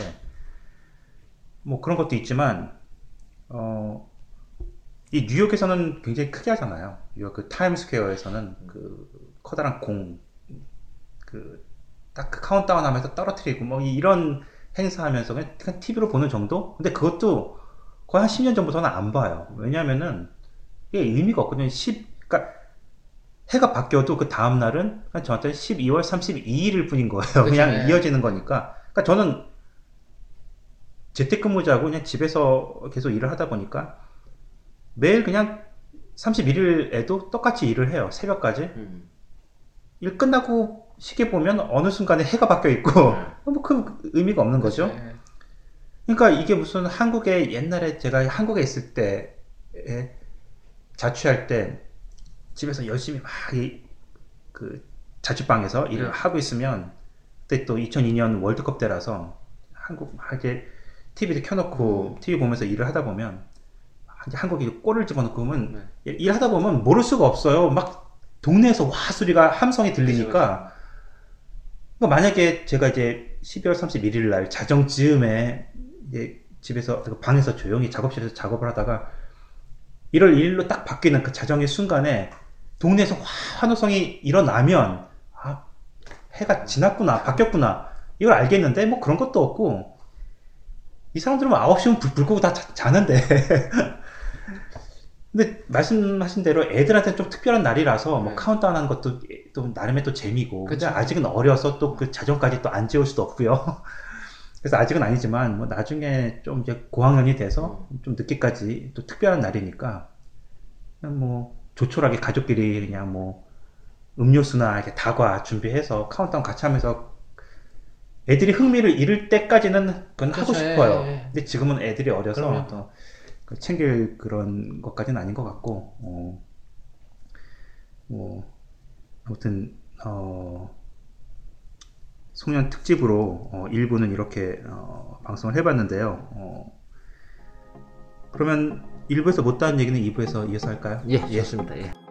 A: 뭐 그런 것도 있지만 어, 이 뉴욕에서는 굉장히 크게 하잖아요. 뉴욕 그 타임스퀘어에서는 그 커다란 공, 그 딱 그 카운트다운 하면서 떨어뜨리고 뭐 이런 행사하면서 그냥, 그냥 티비로 보는 정도? 근데 그것도 거의 한 십 년 전부터는 안 봐요. 왜냐면은 이게 의미가 없거든요. 십, 그러니까 해가 바뀌어도 그 다음 날은 그냥 저한테는 십이월 삼십이일 뿐인 거예요.
B: 그렇죠.
A: 그냥
B: 네.
A: 이어지는 거니까. 그러니까 저는 재택근무자고 그냥 집에서 계속 일을 하다 보니까 매일 그냥 삼십일일에도 똑같이 일을 해요. 새벽까지.
B: 음.
A: 일 끝나고 시계 보면 어느 순간에 해가 바뀌어 있고 뭐 그 의미가 없는 거죠.
B: 네.
A: 그러니까 이게 무슨 한국에 옛날에 제가 한국에 있을 때 자취할 때 집에서 열심히 막 그 자취방에서 일을
B: 네.
A: 하고 있으면 그때 또 이천이 년 월드컵 때라서 한국 막 이렇게 티비도 켜놓고
B: 음.
A: 티비 보면서 일을 하다 보면 한국이 골을 집어넣고 보면
B: 네.
A: 일하다 보면 모를 수가 없어요. 막 동네에서 와 소리가 함성이 들리니까 그러니까 만약에 제가 이제 십이월 삼십일일 날 자정 즈음에 이제 집에서 방에서 조용히 작업실에서 작업을 하다가 일월 일일로 딱 바뀌는 그 자정의 순간에 동네에서 와 환호성이 일어나면 아 해가 지났구나 바뀌었구나 이걸 알겠는데 뭐 그런 것도 없고 이 사람들은 아홉 시면 불, 불 끄고 다 자, 자는데 근데 말씀하신 대로 애들한테 좀 특별한 날이라서 뭐
B: 네.
A: 카운트다운 하는 것도 또 나름의 또 재미고 근데
B: 그쵸.
A: 아직은 어려서 또 그 자정까지 또 안 지울 수도 없고요. 그래서 아직은 아니지만 뭐 나중에 좀 이제 고학년이 돼서 좀 늦게까지 또 특별한 날이니까 그냥 뭐 조촐하게 가족끼리 그냥 뭐 음료수나 이렇게 다과 준비해서 카운트다운 같이 하면서 애들이 흥미를 잃을 때까지는 그건 하고
B: 그렇죠.
A: 싶어요.
B: 예, 예.
A: 근데 지금은 애들이 어려서
B: 그럼요.
A: 또 챙길 그런 것까지는 아닌 것 같고 어, 뭐 아무튼 어, 송년 특집으로 어, 일부는 이렇게 어, 방송을 해봤는데요. 어, 그러면 일부에서 못다한 얘기는 이 부에서 이어서 할까요?
B: 예, 좋습니다. 예.